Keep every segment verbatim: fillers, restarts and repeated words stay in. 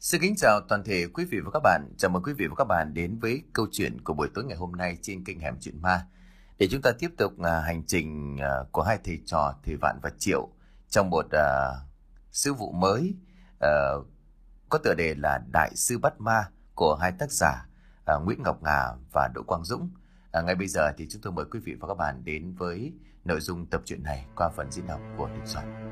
Xin kính chào toàn thể quý vị và các bạn. Chào mừng quý vị và các bạn đến với câu chuyện của buổi tối ngày hôm nay trên kênh Hẻm Chuyện Ma. Để chúng ta tiếp tục uh, hành trình uh, của hai thầy trò Thầy Vạn và Triệu trong một uh, sứ vụ mới uh, có tựa đề là Đại sư bắt ma của hai tác giả uh, Nguyễn Ngọc Ngà và Đỗ Quang Dũng. Uh, ngay bây giờ thì chúng tôi mời quý vị và các bạn đến với nội dung tập truyện này qua phần diễn đọc của Đình Soạn.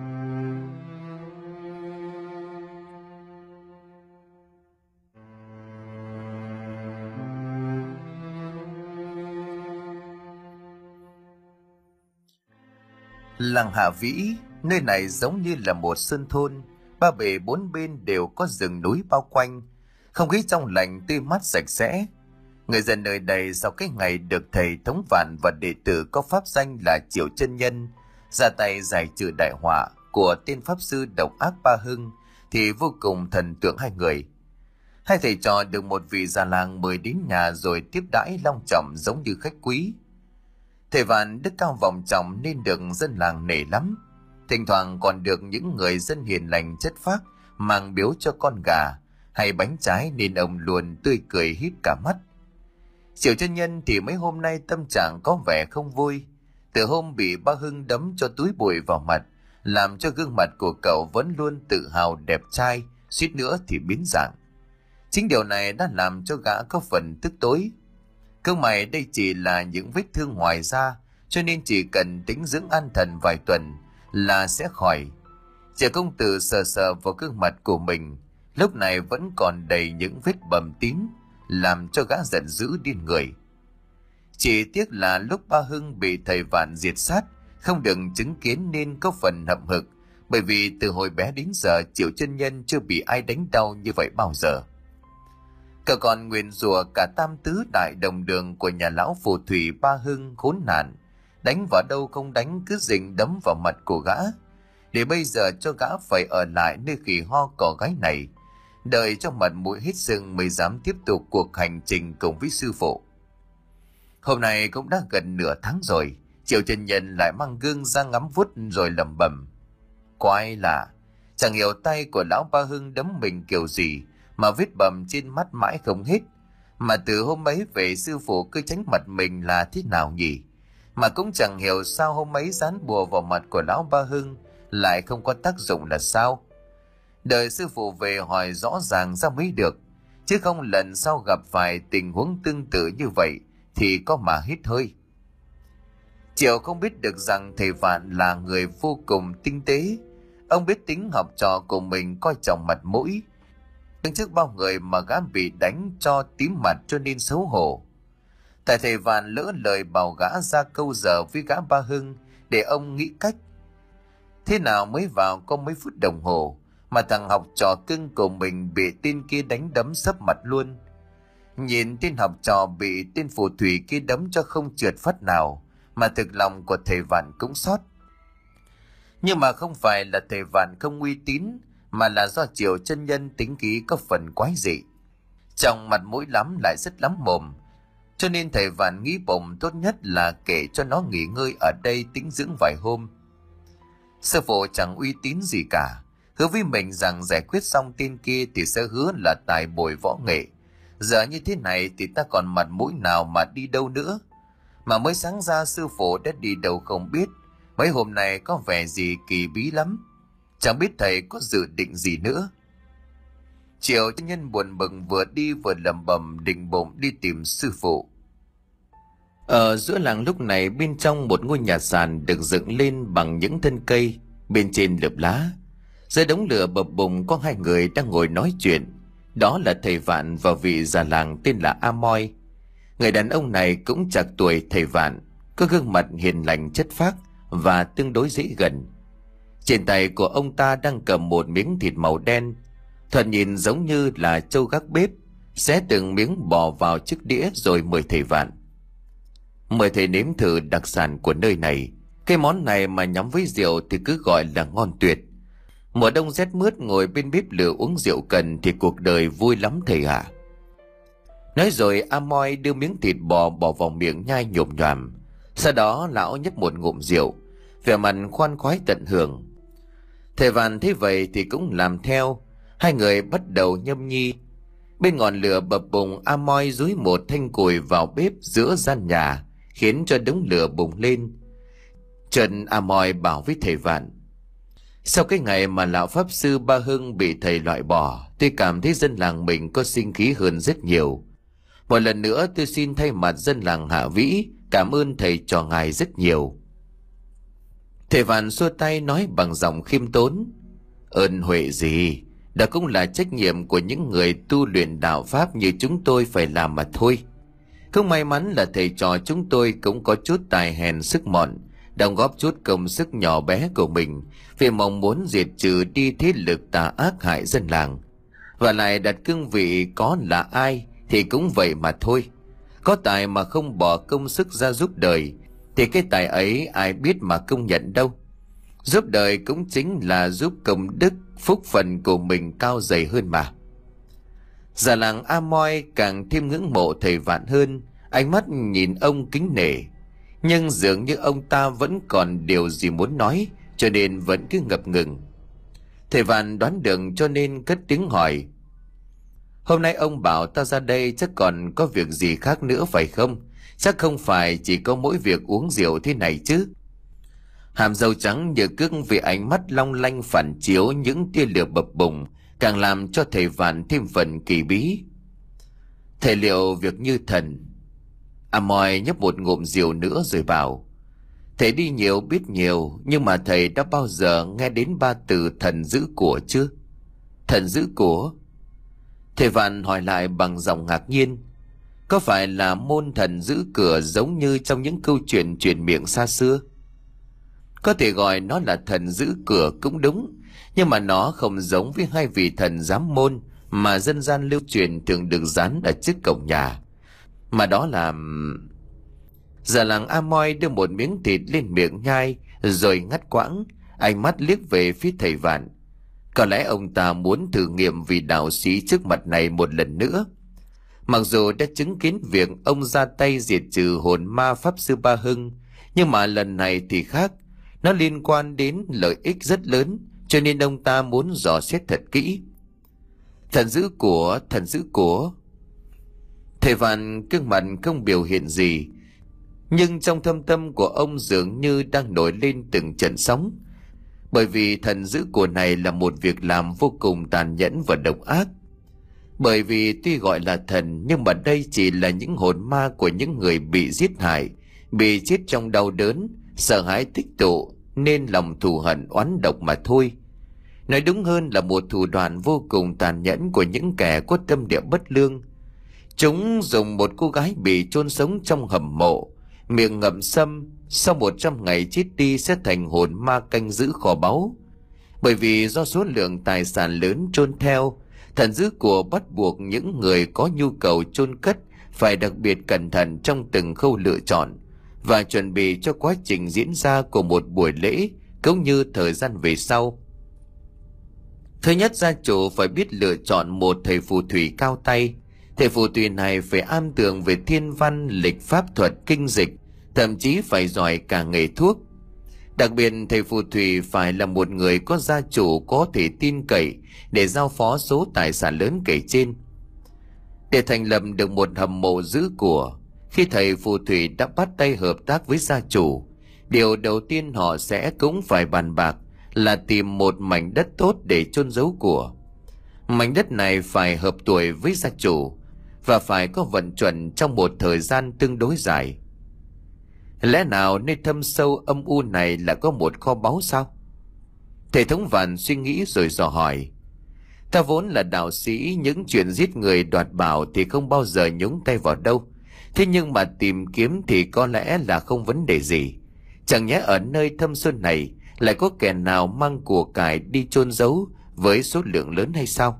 Làng Hà Vĩ, nơi này giống như là một sơn thôn, ba bề bốn bên đều có rừng núi bao quanh, không khí trong lành tươi mát sạch sẽ. Người dân nơi đây sau cái ngày được thầy Thống Vạn và đệ tử có pháp danh là Triệu Chân Nhân ra tay giải trừ đại họa của tên pháp sư độc ác Ba Hưng thì vô cùng thần tượng hai người. Hai thầy trò được một vị già làng mời đến nhà rồi tiếp đãi long trọng giống như khách quý. Thầy Vạn đức cao vọng trọng nên được dân làng nể lắm, thỉnh thoảng còn được những người dân hiền lành chất phác mang biếu cho con gà hay bánh trái nên ông luôn tươi cười híp cả mắt. Triệu Chân Nhân thì mấy hôm nay tâm trạng có vẻ không vui, từ hôm bị Ba Hưng đấm cho túi bụi vào mặt, làm cho gương mặt của cậu vẫn luôn tự hào đẹp trai, suýt nữa thì biến dạng. Chính điều này đã làm cho gã có phần tức tối. Cơ mày đây chỉ là những vết thương ngoài da, cho nên chỉ cần tĩnh dưỡng an thần vài tuần là sẽ khỏi. Triệu công tử sờ sờ vào gương mặt của mình, lúc này vẫn còn đầy những vết bầm tím, làm cho gã giận dữ điên người. Chỉ tiếc là lúc Ba Hưng bị thầy Vạn diệt sát, không được chứng kiến nên có phần hậm hực, bởi vì từ hồi bé đến giờ Triệu Chân Nhân chưa bị ai đánh đau như vậy bao giờ. Cậu còn nguyền rủa cả tam tứ đại đồng đường của nhà lão phù thủy Ba Hưng khốn nạn, đánh vào đâu không đánh cứ rình đấm vào mặt của gã, để bây giờ cho gã phải ở lại nơi khỉ ho cỏ gái này, đợi cho mặt mũi hết sưng mới dám tiếp tục cuộc hành trình cùng với sư phụ. Hôm nay cũng đã gần nửa tháng rồi, Triệu Chân Nhân lại mang gương ra ngắm vuốt rồi lẩm bẩm: quái lạ, chẳng hiểu tay của lão Ba Hưng đấm mình kiểu gì mà vết bầm trên mắt mãi không hết, mà từ hôm ấy về sư phụ cứ tránh mặt mình là thế nào nhỉ, mà cũng chẳng hiểu sao hôm ấy dán bùa vào mặt của lão Ba Hưng lại không có tác dụng là sao. Đợi sư phụ về hỏi rõ ràng ra mới được, chứ không lần sau gặp phải tình huống tương tự như vậy thì có mà hít hơi. Triệu không biết được rằng thầy Vạn là người vô cùng tinh tế, ông biết tính học trò của mình coi trọng mặt mũi, nhưng trước bao người mà gã bị đánh cho tím mặt cho nên xấu hổ. Tại thầy Vạn lỡ lời bảo gã ra câu giờ với gã Ba Hưng để ông nghĩ cách. Thế nào mới vào có mấy phút đồng hồ mà thằng học trò cưng của mình bị tên kia đánh đấm sấp mặt luôn. Nhìn tên học trò bị tên phù thủy kia đấm cho không trượt phát nào, mà thực lòng của thầy Vạn cũng xót. Nhưng mà không phải là thầy Vạn không uy tín, mà là do Triệu Chân Nhân tính khí có phần quái dị, trong mặt mũi lắm lại rất lắm mồm, cho nên thầy Vạn nghĩ bụng tốt nhất là kể cho nó nghỉ ngơi ở đây tĩnh dưỡng vài hôm. Sư phụ chẳng uy tín gì cả, hứa với mình rằng giải quyết xong tên kia thì sẽ hứa là tài bồi võ nghệ. Giờ như thế này thì ta còn mặt mũi nào mà đi đâu nữa, mà mới sáng ra sư phụ đã đi đâu không biết, mấy hôm nay có vẻ gì kỳ bí lắm, chẳng biết thầy có dự định gì nữa. Triệu Chân Nhân buồn bực vừa đi vừa lẩm bẩm định bụng đi tìm sư phụ. Ở giữa làng lúc này, bên trong một ngôi nhà sàn được dựng lên bằng những thân cây, bên trên lợp lá, dưới đống lửa bập bùng có hai người đang ngồi nói chuyện. Đó là thầy Vạn và vị già làng tên là A Moi. Người đàn ông này cũng chạc tuổi thầy Vạn, có gương mặt hiền lành chất phác và tương đối dễ gần. Trên tay của ông ta đang cầm một miếng thịt màu đen, thoạt nhìn giống như là trâu gác bếp, xé từng miếng bỏ vào chiếc đĩa rồi mời thầy Vạn. Mời thầy nếm thử đặc sản của nơi này, cái món này mà nhắm với rượu thì cứ gọi là ngon tuyệt. Mùa đông rét mướt ngồi bên bếp lửa uống rượu cần thì cuộc đời vui lắm thầy ạ. Nói rồi A Moi đưa miếng thịt bò bỏ vào miệng nhai nhồm nhoàm. Sau đó lão nhấp một ngụm rượu, vẻ mặt khoan khoái tận hưởng. Thầy Vạn thấy vậy thì cũng làm theo. Hai người bắt đầu nhâm nhi. Bên ngọn lửa bập bùng, A Moi dúi một thanh củi vào bếp giữa gian nhà, khiến cho đống lửa bùng lên. Trần A Moi bảo với thầy Vạn: sau cái ngày mà lão pháp sư Ba Hưng bị thầy loại bỏ, tôi cảm thấy dân làng mình có sinh khí hơn rất nhiều. Một lần nữa tôi xin thay mặt dân làng Hạ Vĩ cảm ơn thầy cho ngài rất nhiều. Thầy Vạn xua tay nói bằng giọng khiêm tốn: ơn huệ gì, đó cũng là trách nhiệm của những người tu luyện đạo pháp như chúng tôi phải làm mà thôi. Không may mắn là thầy trò chúng tôi cũng có chút tài hèn sức mọn, đóng góp chút công sức nhỏ bé của mình vì mong muốn diệt trừ đi thế lực tà ác hại dân làng. Và lại đặt cương vị có là ai thì cũng vậy mà thôi. Có tài mà không bỏ công sức ra giúp đời thì cái tài ấy ai biết mà công nhận đâu. Giúp đời cũng chính là giúp công đức, phúc phần của mình cao dày hơn mà. Già làng A Moi càng thêm ngưỡng mộ thầy Vạn hơn, ánh mắt nhìn ông kính nể. Nhưng dường như ông ta vẫn còn điều gì muốn nói, cho nên vẫn cứ ngập ngừng. Thầy Vạn đoán được cho nên cất tiếng hỏi: hôm nay ông bảo ta ra đây chắc còn có việc gì khác nữa phải không? Chắc không phải chỉ có mỗi việc uống rượu thế này chứ? Hàm râu trắng nhờ cước vì ánh mắt long lanh phản chiếu những tia lửa bập bùng, càng làm cho thầy Vạn thêm phần kỳ bí. Thầy liệu việc như thần. A Moi nhấp một ngụm rượu nữa rồi bảo: thầy đi nhiều biết nhiều, nhưng mà thầy đã bao giờ nghe đến ba từ thần giữ của chưa? Thần giữ của? Thầy Vạn hỏi lại bằng giọng ngạc nhiên: có phải là môn thần giữ cửa giống như trong những câu chuyện truyền miệng xa xưa? Có thể gọi nó là thần giữ cửa cũng đúng, nhưng mà nó không giống với hai vị thần giám môn mà dân gian lưu truyền thường được dán ở trước cổng nhà, mà đó là... Già làng A Moi đưa một miếng thịt lên miệng nhai rồi ngắt quãng, ánh mắt liếc về phía thầy Vạn. Có lẽ ông ta muốn thử nghiệm vị đạo sĩ trước mặt này một lần nữa. Mặc dù đã chứng kiến việc ông ra tay diệt trừ hồn ma pháp sư Ba Hưng, nhưng mà lần này thì khác. Nó liên quan đến lợi ích rất lớn, cho nên ông ta muốn dò xét thật kỹ. Thần giữ của, thần giữ của. Thầy Vạn gương mặt không biểu hiện gì, nhưng trong thâm tâm của ông dường như đang nổi lên từng trận sóng. Bởi vì thần giữ của này là một việc làm vô cùng tàn nhẫn và độc ác. Bởi vì tuy gọi là thần, nhưng mà đây chỉ là những hồn ma của những người bị giết hại, bị chết trong đau đớn, sợ hãi tích tụ, nên lòng thù hận oán độc mà thôi. Nói đúng hơn là một thủ đoạn vô cùng tàn nhẫn của những kẻ có tâm địa bất lương. Chúng dùng một cô gái bị chôn sống trong hầm mộ, miệng ngậm sâm, sau một trăm ngày chết đi sẽ thành hồn ma canh giữ kho báu. Bởi vì do số lượng tài sản lớn chôn theo, thần giữ của bắt buộc những người có nhu cầu chôn cất phải đặc biệt cẩn thận trong từng khâu lựa chọn và chuẩn bị cho quá trình diễn ra của một buổi lễ cũng như thời gian về sau. Thứ nhất, gia chủ phải biết lựa chọn một thầy phù thủy cao tay. Thầy phù thủy này phải am tường về thiên văn, lịch pháp thuật, kinh dịch, thậm chí phải giỏi cả nghề thuốc. Đặc biệt, thầy phù thủy phải là một người có gia chủ có thể tin cậy để giao phó số tài sản lớn kể trên. Để thành lập được một hầm mộ giữ của, khi thầy phù thủy đã bắt tay hợp tác với gia chủ, điều đầu tiên họ sẽ cũng phải bàn bạc là tìm một mảnh đất tốt để chôn giấu của. Mảnh đất này phải hợp tuổi với gia chủ và phải có vận chuẩn trong một thời gian tương đối dài. Lẽ nào nơi thâm sâu âm u này là có một kho báu sao? Thầy thống Vạn suy nghĩ rồi dò hỏi: ta vốn là đạo sĩ, những chuyện giết người đoạt bảo thì không bao giờ nhúng tay vào đâu. Thế nhưng mà tìm kiếm thì có lẽ là không vấn đề gì. Chẳng nhẽ ở nơi thâm sơn này lại có kẻ nào mang của cải đi chôn giấu với số lượng lớn hay sao?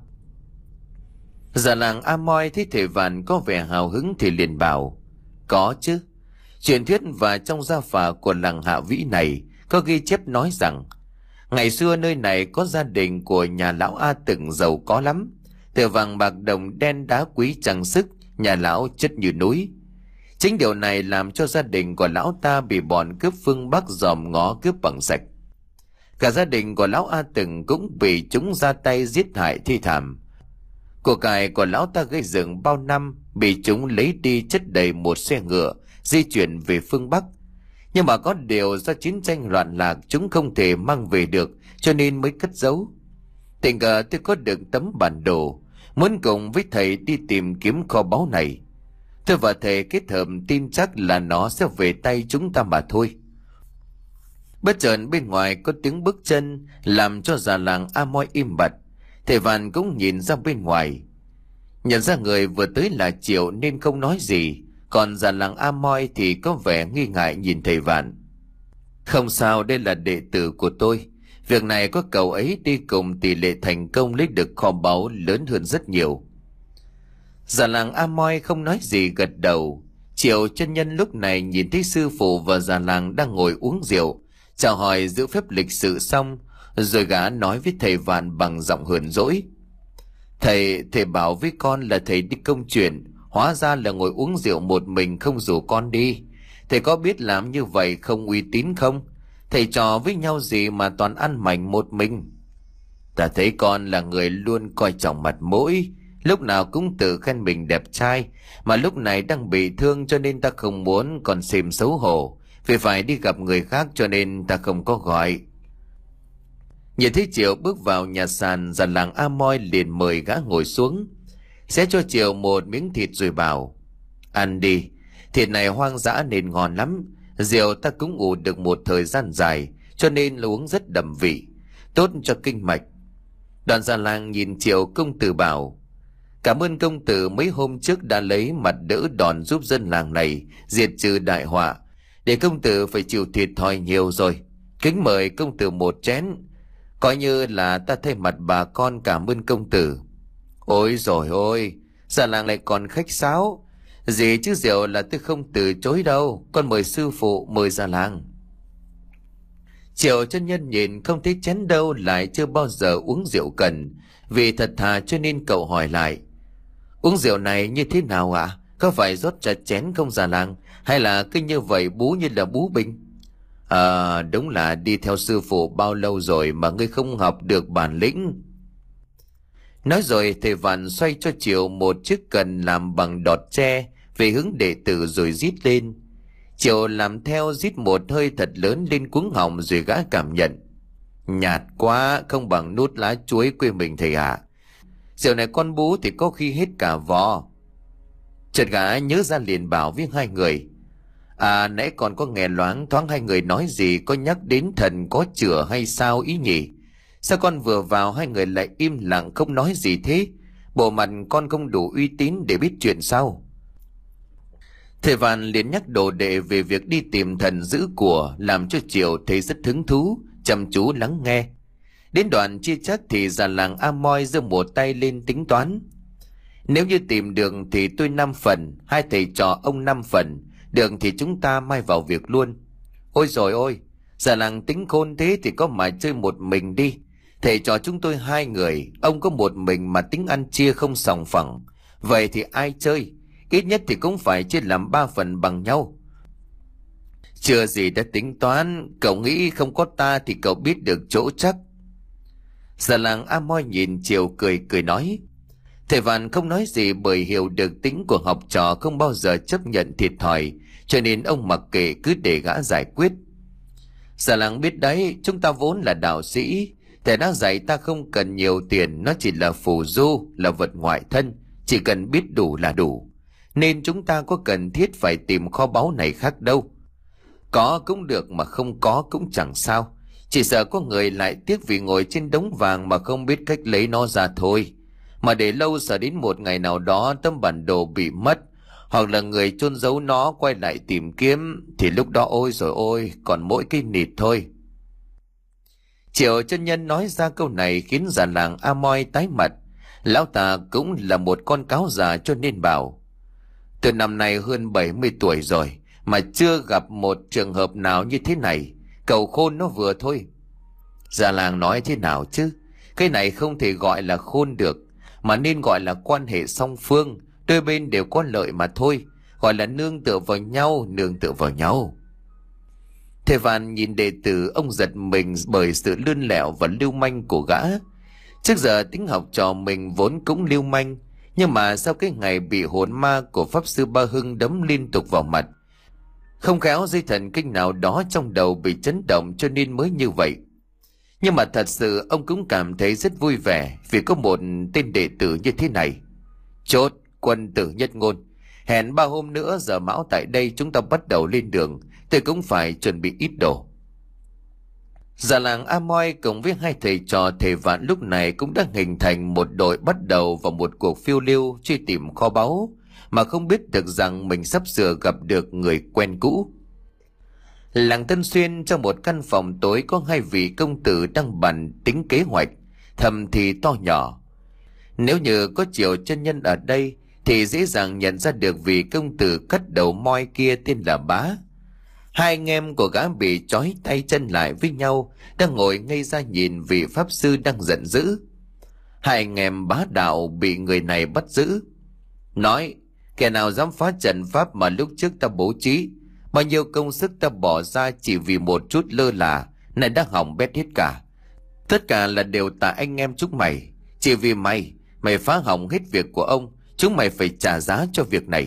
Già làng A Moi thấy thầy Vạn có vẻ hào hứng thì liền bảo: có chứ. Truyền thuyết và trong gia phả của làng Hạ Vĩ này có ghi chép nói rằng ngày xưa nơi này có gia đình của nhà lão A từng giàu có lắm, từ vàng bạc đồng đen đá quý trang sức, nhà lão chất như núi. Chính điều này làm cho gia đình của lão ta bị bọn cướp phương Bắc dòm ngó cướp bằng sạch. Cả gia đình của lão A Từng cũng bị chúng ra tay giết hại thi thảm. Của cải của lão ta gây dựng bao năm bị chúng lấy đi chất đầy một xe ngựa di chuyển về phương Bắc. Nhưng mà có điều do chiến tranh loạn lạc chúng không thể mang về được, cho nên mới cất giấu. Tình cờ tôi có được tấm bản đồ, muốn cùng với thầy đi tìm kiếm kho báu này. Tôi và thầy kết hợp tin chắc là nó sẽ về tay chúng ta mà thôi. Bất chợt bên ngoài có tiếng bước chân làm cho già làng A Moi im bặt. Thầy Vạn cũng nhìn ra bên ngoài. Nhận ra người vừa tới là Triệu nên không nói gì. Còn già làng A Moi thì có vẻ nghi ngại nhìn thầy Vạn. Không sao, đây là đệ tử của tôi. Việc này có cậu ấy đi cùng tỷ lệ thành công lấy được kho báu lớn hơn rất nhiều. Già làng A Moi không nói gì, gật đầu. Triệu chân nhân lúc này nhìn thấy sư phụ và già làng đang ngồi uống rượu, chào hỏi giữ phép lịch sự xong, rồi gã nói với thầy Vạn bằng giọng hờn dỗi. Thầy, thầy bảo với con là thầy đi công chuyện, hóa ra là ngồi uống rượu một mình không rủ con đi. Thầy có biết làm như vậy không uy tín không? Thầy trò với nhau gì mà toàn ăn mảnh một mình. Ta thấy con là người luôn coi trọng mặt mũi, lúc nào cũng tự khen mình đẹp trai, mà lúc này đang bị thương cho nên ta không muốn còn xìm xấu hổ, vì phải đi gặp người khác cho nên ta không có gọi. Nhìn thấy Triệu bước vào nhà sàn, già làng A Moi liền mời gã ngồi xuống, xé cho Triệu một miếng thịt rồi bảo: Ăn đi, thịt này hoang dã nên ngon lắm. Rượu ta cũng ủ được một thời gian dài, cho nên là uống rất đậm vị, tốt cho kinh mạch. Đoàn già làng nhìn Triệu công tử bảo: Cảm ơn công tử mấy hôm trước đã lấy mặt đỡ đòn giúp dân làng này diệt trừ đại họa, để công tử phải chịu thiệt thòi nhiều rồi. Kính mời công tử một chén, coi như là ta thay mặt bà con cảm ơn công tử. Ôi rồi ôi, già làng lại còn khách sáo gì chứ, rượu là tôi không từ chối đâu, con mời sư phụ, mời già làng. Triệu chân nhân nhìn không thấy chén đâu, lại chưa bao giờ uống rượu cần, vì thật thà cho nên cậu hỏi lại: Uống rượu này như thế nào ạ? À? Có phải rót chặt chén không già làng, hay là cứ như vậy bú như là bú bình? À, đúng là đi theo sư phụ bao lâu rồi mà ngươi không học được bản lĩnh. Nói rồi thầy Vạn xoay cho Triệu một chiếc cần làm bằng đọt tre về hướng đệ tử rồi rít lên. Triệu làm theo, rít một hơi thật lớn lên cuống họng rồi gã cảm nhận: Nhạt quá, không bằng nút lá chuối quê mình thầy ạ. À. Rượu này con bú thì có khi hết cả vò. Chợt gã nhớ ra liền bảo với hai người: À, nãy còn có nghe loáng thoáng hai người nói gì có nhắc đến thần có chữa hay sao ý nhỉ? Sao con vừa vào hai người lại im lặng không nói gì thế? Bộ mặt con không đủ uy tín để biết chuyện sao? Thầy Vạn liền nhắc đồ đệ về việc đi tìm thần giữ của, làm cho Triệu thấy rất hứng thú, chăm chú lắng nghe. Đến đoạn chia chắc thì già làng A Moi giơ một tay lên tính toán: Nếu như tìm được thì tôi năm phần, hai thầy trò ông năm phần, được thì chúng ta mai vào việc luôn. Ôi rồi ôi, già làng tính khôn thế thì có mà chơi một mình đi. Thầy trò chúng tôi hai người, ông có một mình mà tính ăn chia không sòng phẳng. Vậy thì ai chơi? Ít nhất thì cũng phải chia làm ba phần bằng nhau. Chưa gì đã tính toán, cậu nghĩ không có ta thì cậu biết được chỗ chắc. Già làng A Moi nhìn Triệu cười cười nói. Thầy Vạn không nói gì bởi hiểu được tính của học trò không bao giờ chấp nhận thiệt thòi, cho nên ông mặc kệ cứ để gã giải quyết. Già làng biết đấy, chúng ta vốn là đạo sĩ, thầy đã dạy ta không cần nhiều tiền, nó chỉ là phù du, là vật ngoại thân, chỉ cần biết đủ là đủ. Nên chúng ta có cần thiết phải tìm kho báu này khác đâu. Có cũng được mà không có cũng chẳng sao, chỉ sợ có người lại tiếc vì ngồi trên đống vàng mà không biết cách lấy nó ra thôi. Mà để lâu sợ đến một ngày nào đó tấm bản đồ bị mất, hoặc là người chôn giấu nó quay lại tìm kiếm, thì lúc đó ôi rồi ôi, còn mỗi cái nịt thôi. Triệu chân nhân nói ra câu này khiến già làng A Moi tái mặt. Lão ta cũng là một con cáo già cho nên bảo: Từ năm nay hơn bảy mươi tuổi rồi mà chưa gặp một trường hợp nào như thế này, cậu khôn nó vừa thôi. Già làng nói thế nào chứ? Cái này không thể gọi là khôn được, mà nên gọi là quan hệ song phương, đôi bên đều có lợi mà thôi, gọi là nương tựa vào nhau, nương tựa vào nhau. Thầy Vạn nhìn đệ tử, ông giật mình bởi sự lươn lẹo và lưu manh của gã. Trước giờ tính học trò mình vốn cũng lưu manh, nhưng mà sau cái ngày bị hồn ma của Pháp Sư Ba Hưng đấm liên tục vào mặt, không khéo dây thần kinh nào đó trong đầu bị chấn động cho nên mới như vậy. Nhưng mà thật sự ông cũng cảm thấy rất vui vẻ vì có một tên đệ tử như thế này. Chốt, Quân tử nhất ngôn. Hẹn ba hôm nữa giờ mão tại đây chúng ta bắt đầu lên đường. Tôi cũng phải chuẩn bị ít đồ. Già làng Amoy cùng với hai thầy trò thầy Vạn lúc này cũng đã hình thành một đội bắt đầu vào một cuộc phiêu lưu truy tìm kho báu, mà không biết được rằng mình sắp sửa gặp được người quen cũ. Làng Tân Xuyên, trong một căn phòng tối có hai vị công tử đang bàn tính kế hoạch, thầm thì to nhỏ. Nếu như có Triệu chân nhân ở đây thì dễ dàng nhận ra được vị công tử cắt đầu moi kia tên là Bá. Hai anh em của gã bị trói tay chân lại với nhau, đang ngồi ngây ra nhìn vị pháp sư đang giận dữ. Hai anh em Bá đạo bị người này bắt giữ. Nói, kẻ nào dám phá trận pháp mà lúc trước ta bố trí, bao nhiêu công sức ta bỏ ra chỉ vì một chút lơ là, này đã hỏng bét hết cả. Tất cả là đều tại anh em chúng mày. Chỉ vì mày, mày phá hỏng hết việc của ông, chúng mày phải trả giá cho việc này.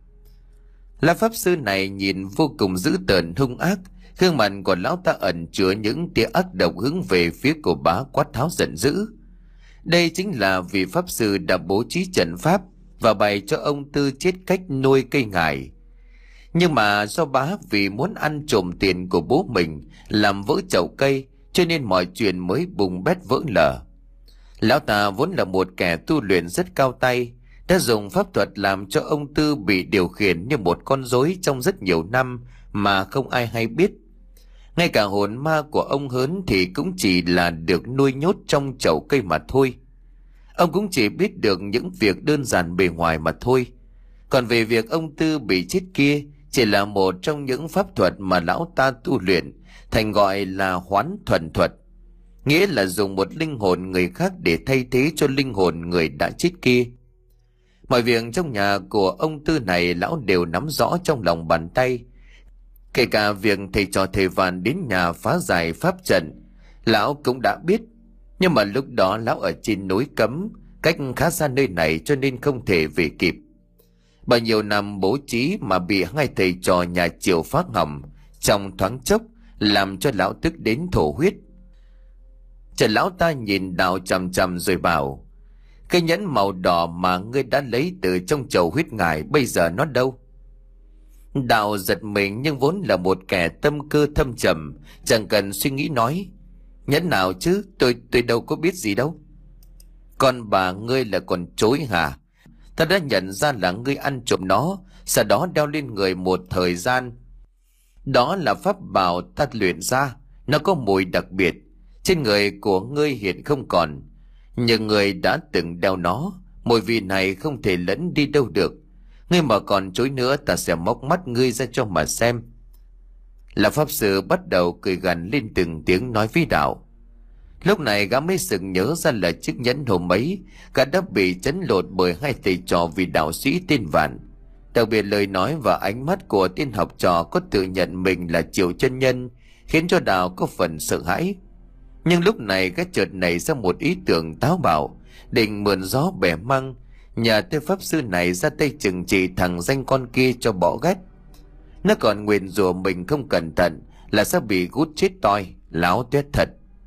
La pháp sư này nhìn vô cùng dữ tợn hung ác, gương mặt của lão ta ẩn chứa những tia ác độc hướng về phía của Bá quát tháo giận dữ. Đây chính là vị pháp sư đã bố trí trận pháp và bày cho ông Tư chết cách nuôi cây ngải. Nhưng mà do Bá vì muốn ăn trộm tiền của bố mình làm vỡ chậu cây, cho nên mọi chuyện mới bùng bét vỡ lở. Lão ta vốn là một kẻ tu luyện rất cao tay, đã dùng pháp thuật làm cho ông Tư bị điều khiển như một con rối trong rất nhiều năm mà không ai hay biết. Ngay cả hồn ma của ông Hớn thì cũng chỉ là được nuôi nhốt trong chậu cây mà thôi. Ông cũng chỉ biết được những việc đơn giản bề ngoài mà thôi. Còn về việc ông Tư bị chết kia, chỉ là một trong những pháp thuật mà lão ta tu luyện, thành gọi là hoán thuần thuật, nghĩa là dùng một linh hồn người khác để thay thế cho linh hồn người đã chết kia. Mọi việc trong nhà của ông Tư này lão đều nắm rõ trong lòng bàn tay. Kể cả việc thầy trò thầy Vạn đến nhà phá giải pháp trận, lão cũng đã biết. Nhưng mà lúc đó lão ở trên núi Cấm, cách khá xa nơi này cho nên không thể về kịp. Bao nhiêu năm bố trí mà bị hai thầy trò nhà Triệu phá hỏng trong thoáng chốc, làm cho lão tức đến thổ huyết. Trần lão ta nhìn Đạo chằm chằm rồi bảo, cái nhẫn màu đỏ mà ngươi đã lấy từ trong chầu huyết ngải bây giờ nó đâu? Đạo giật mình nhưng vốn là một kẻ tâm cơ thâm trầm, chẳng cần suy nghĩ nói, nhẫn nào chứ, tôi tôi đâu có biết gì đâu. Còn bà ngươi là còn chối hả? Ta đã nhận ra là ngươi ăn trộm nó, sau đó đeo lên người một thời gian. Đó là pháp bảo ta luyện ra, nó có mùi đặc biệt, trên người của ngươi hiện không còn. Nhưng người đã từng đeo nó, mùi vị này không thể lẫn đi đâu được. Ngươi mà còn chối nữa, ta sẽ móc mắt ngươi ra cho mà xem. Là pháp sư bắt đầu cười gằn lên từng tiếng nói với Đạo. Lúc này gã mới sực nhớ ra là chiếc nhẫn hôm ấy gã đã bị chấn lột bởi hai thầy trò vì đạo sĩ tên Vạn. Đặc biệt lời nói và ánh mắt của tên học trò có tự nhận mình là Triệu chân nhân khiến cho Đạo có phần sợ hãi. Nhưng lúc này cái chợt nảy ra một ý tưởng táo bạo, định mượn gió bẻ măng, nhờ tên pháp sư này ra tay trừng trị thằng danh con kia cho bỏ ghét. Nó còn nguyền rủa mình không cẩn thận là sẽ bị gút chết toi, láo tuét thật.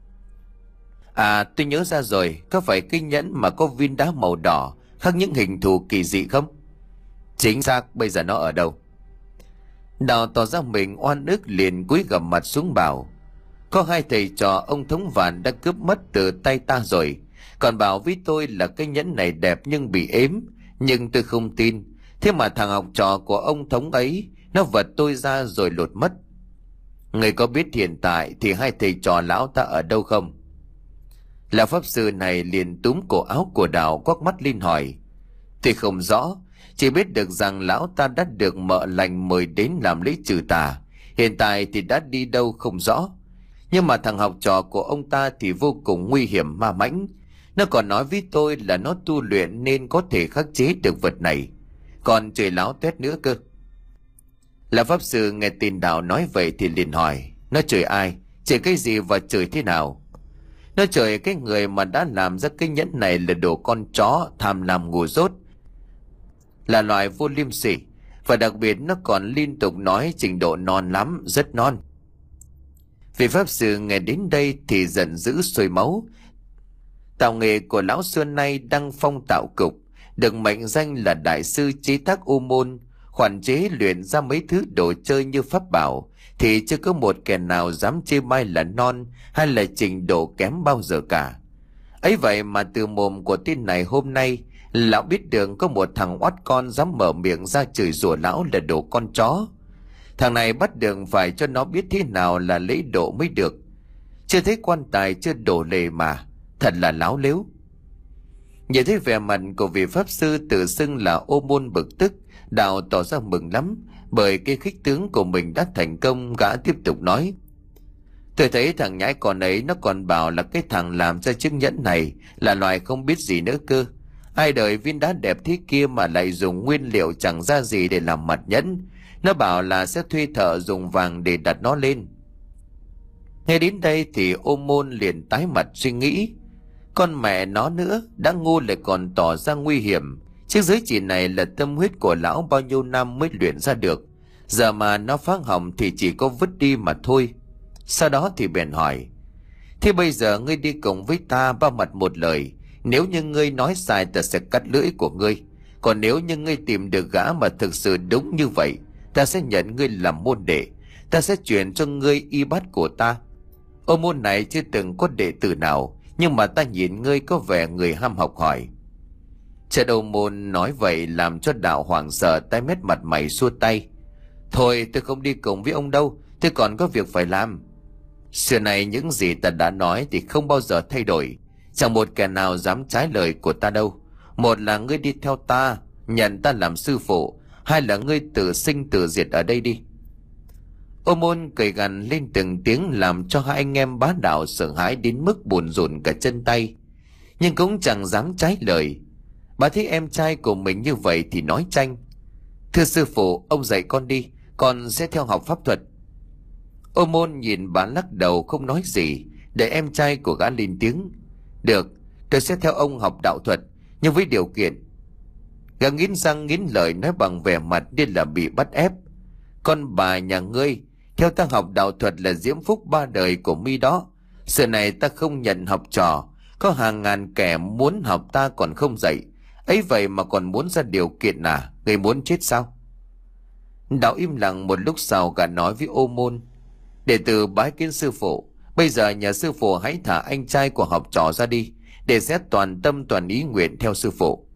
À, tôi nhớ ra rồi, có phải cái nhẫn mà có viên đá màu đỏ khắc những hình thù kỳ dị không? Chính xác, bây giờ nó ở đâu? Đạo tỏ ra mình oan ức liền cúi gằm mặt xuống bảo, có hai thầy trò ông Thống Vạn đã cướp mất từ tay ta rồi, còn bảo với tôi là cái nhẫn này đẹp nhưng bị ếm, nhưng tôi không tin. Thế mà thằng học trò của ông Thống ấy, nó vật tôi ra rồi lột mất. Người có biết hiện tại thì hai thầy trò lão ta ở đâu không? Là pháp sư này liền túm cổ áo của Đạo quắc mắt lên hỏi, tôi không rõ, chỉ biết được rằng lão ta đã được mợ lành mời đến làm lễ trừ tà, hiện tại thì đã đi đâu không rõ. Nhưng mà thằng học trò của ông ta thì vô cùng nguy hiểm ma mãnh. Nó còn nói với tôi là nó tu luyện nên có thể khắc chế được vật này, còn trời láo tuét nữa cơ. Là pháp sư nghe tin Đạo nói vậy thì liền hỏi, Nó chửi ai? Chửi cái gì và chửi thế nào? Nó chửi cái người mà đã làm ra cái nhẫn này là đồ con chó, tham lam ngu dốt, là loài vô liêm sỉ. Và đặc biệt nó còn liên tục nói trình độ non lắm, rất non. Vị pháp sư nghe đến đây thì giận dữ sôi máu. Tạo nghệ của lão xưa nay đăng phong tạo cục, được mệnh danh là đại sư chế tác u môn, khoản chế luyện ra mấy thứ đồ chơi như pháp bảo, thì chưa có một kẻ nào dám chê bai là non hay là trình độ kém bao giờ cả. Ấy vậy mà từ mồm của tên này hôm nay, lão biết được có một thằng oắt con dám mở miệng ra chửi rủa lão là đồ con chó. Thằng này bắt được phải cho nó biết thế nào là lễ độ mới được. Chưa thấy quan tài chưa đổ lệ mà, thật là láo lếu. Nhìn thấy vẻ mặt của vị pháp sư tự xưng là ô môn bực tức, Đạo tỏ ra mừng lắm, bởi cái khích tướng của mình đã thành công. Gã tiếp tục nói: tôi thấy thằng nhãi con ấy nó còn bảo là cái thằng làm ra chiếc nhẫn này là loài không biết gì nữa cơ. Ai đời viên đá đẹp thế kia mà lại dùng nguyên liệu chẳng ra gì để làm mặt nhẫn. Nó bảo là sẽ thuê thợ dùng vàng để đặt nó lên. Nghe đến đây thì ô môn liền tái mặt suy nghĩ. Con mẹ nó nữa, đã ngu lại còn tỏ ra nguy hiểm. Chiếc giới chỉ này là tâm huyết của lão bao nhiêu năm mới luyện ra được. Giờ mà nó phá hỏng thì chỉ có vứt đi mà thôi. Sau đó thì bèn hỏi: thế bây giờ ngươi đi cùng với ta ba mặt một lời. Nếu như ngươi nói sai ta sẽ cắt lưỡi của ngươi. Còn nếu như ngươi tìm được gã mà thực sự đúng như vậy, ta sẽ nhận ngươi làm môn đệ. Ta sẽ chuyển cho ngươi y bát của ta. Ô môn này chưa từng có đệ tử nào, nhưng mà ta nhìn ngươi có vẻ người ham học hỏi. Cha Ô môn nói vậy làm cho Đạo hoảng sợ, tái mét mặt mày xua tay: thôi tôi không đi cùng với ông đâu, tôi còn có việc phải làm. Xưa này những gì ta đã nói thì không bao giờ thay đổi. Chẳng một kẻ nào dám trái lời của ta đâu. Một là ngươi đi theo ta, nhận ta làm sư phụ. Hai là ngươi tự sinh tự diệt ở đây đi. Ô môn cười gằn lên từng tiếng, làm cho hai anh em bá đạo sợ hãi đến mức buồn rùn cả chân tay, nhưng cũng chẳng dám trái lời. Bà thấy em trai của mình như vậy thì nói tranh: thưa sư phụ, ông dạy con đi, con sẽ theo học pháp thuật. Ô môn nhìn bà lắc đầu không nói gì, để em trai của gã lên tiếng: được, tôi sẽ theo ông học đạo thuật, nhưng với điều kiện. Gã nghiến răng nghiến lợi nói bằng vẻ mặt như là bị bắt ép: con bà nhà ngươi theo ta học đạo thuật là diễm phúc ba đời của mi đó. Sự này ta không nhận học trò, có hàng ngàn kẻ muốn học ta còn không dạy. Ấy vậy mà còn muốn ra điều kiện à? Người muốn chết sao? Đạo im lặng một lúc sau, gã nói với Ô môn: đệ tử bái kiến sư phụ. Bây giờ nhà sư phụ hãy thả anh trai của học trò ra đi, để sẽ toàn tâm toàn ý nguyện theo sư phụ.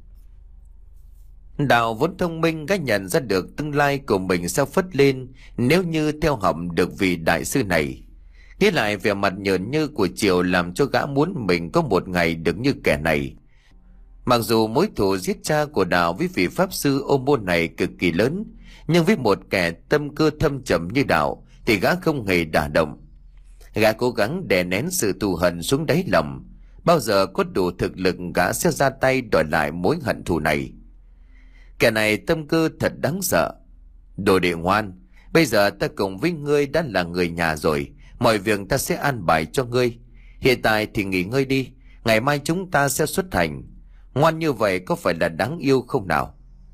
Đạo vốn thông minh, gã nhận ra được tương lai của mình sẽ phất lên nếu như theo học được vị đại sư này. Nghĩ lại vẻ mặt nhợn nhơ của Triều làm cho gã muốn mình có một ngày được như kẻ này. Mặc dù mối thù giết cha của Đạo với vị pháp sư Ô môn này cực kỳ lớn, nhưng với một kẻ tâm cơ thâm trầm như Đạo thì gã không hề đả động. Gã cố gắng đè nén sự thù hận xuống đáy lòng. Bao giờ có đủ thực lực, gã sẽ ra tay đòi lại mối hận thù này. Kẻ này tâm cơ thật đáng sợ. Đồ đệ ngoan, bây giờ ta cùng với ngươi đã là người nhà rồi, mọi việc ta sẽ an bài cho ngươi. Hiện tại thì nghỉ ngơi đi, ngày mai chúng ta sẽ xuất hành. Ngoan như vậy có phải là đáng yêu không nào?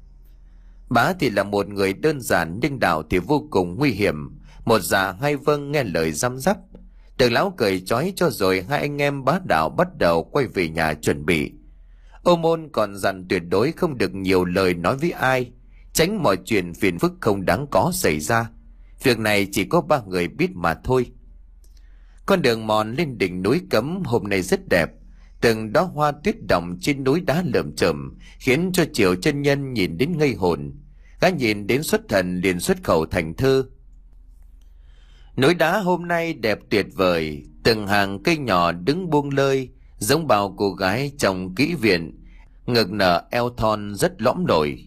Bá thì là một người đơn giản, nhưng Đạo thì vô cùng nguy hiểm. Một dạ hai vâng nghe lời răm rắp. Tưởng lão cười trói cho rồi, hai anh em Bá Đạo bắt đầu quay về nhà chuẩn bị. Ô môn còn dặn tuyệt đối không được nhiều lời nói với ai, tránh mọi chuyện phiền phức không đáng có xảy ra. Việc này chỉ có ba người biết mà thôi. Con đường mòn lên đỉnh núi Cấm hôm nay rất đẹp. Từng đóa hoa tuyết động trên núi đá lởm chởm khiến cho Triệu chân nhân nhìn đến ngây hồn. Gã nhìn đến xuất thần liền xuất khẩu thành thơ: núi đá hôm nay đẹp tuyệt vời, từng hàng cây nhỏ đứng buông lơi, giống bao cô gái trong kỹ viện, ngực nở eo thon rất lõm nổi.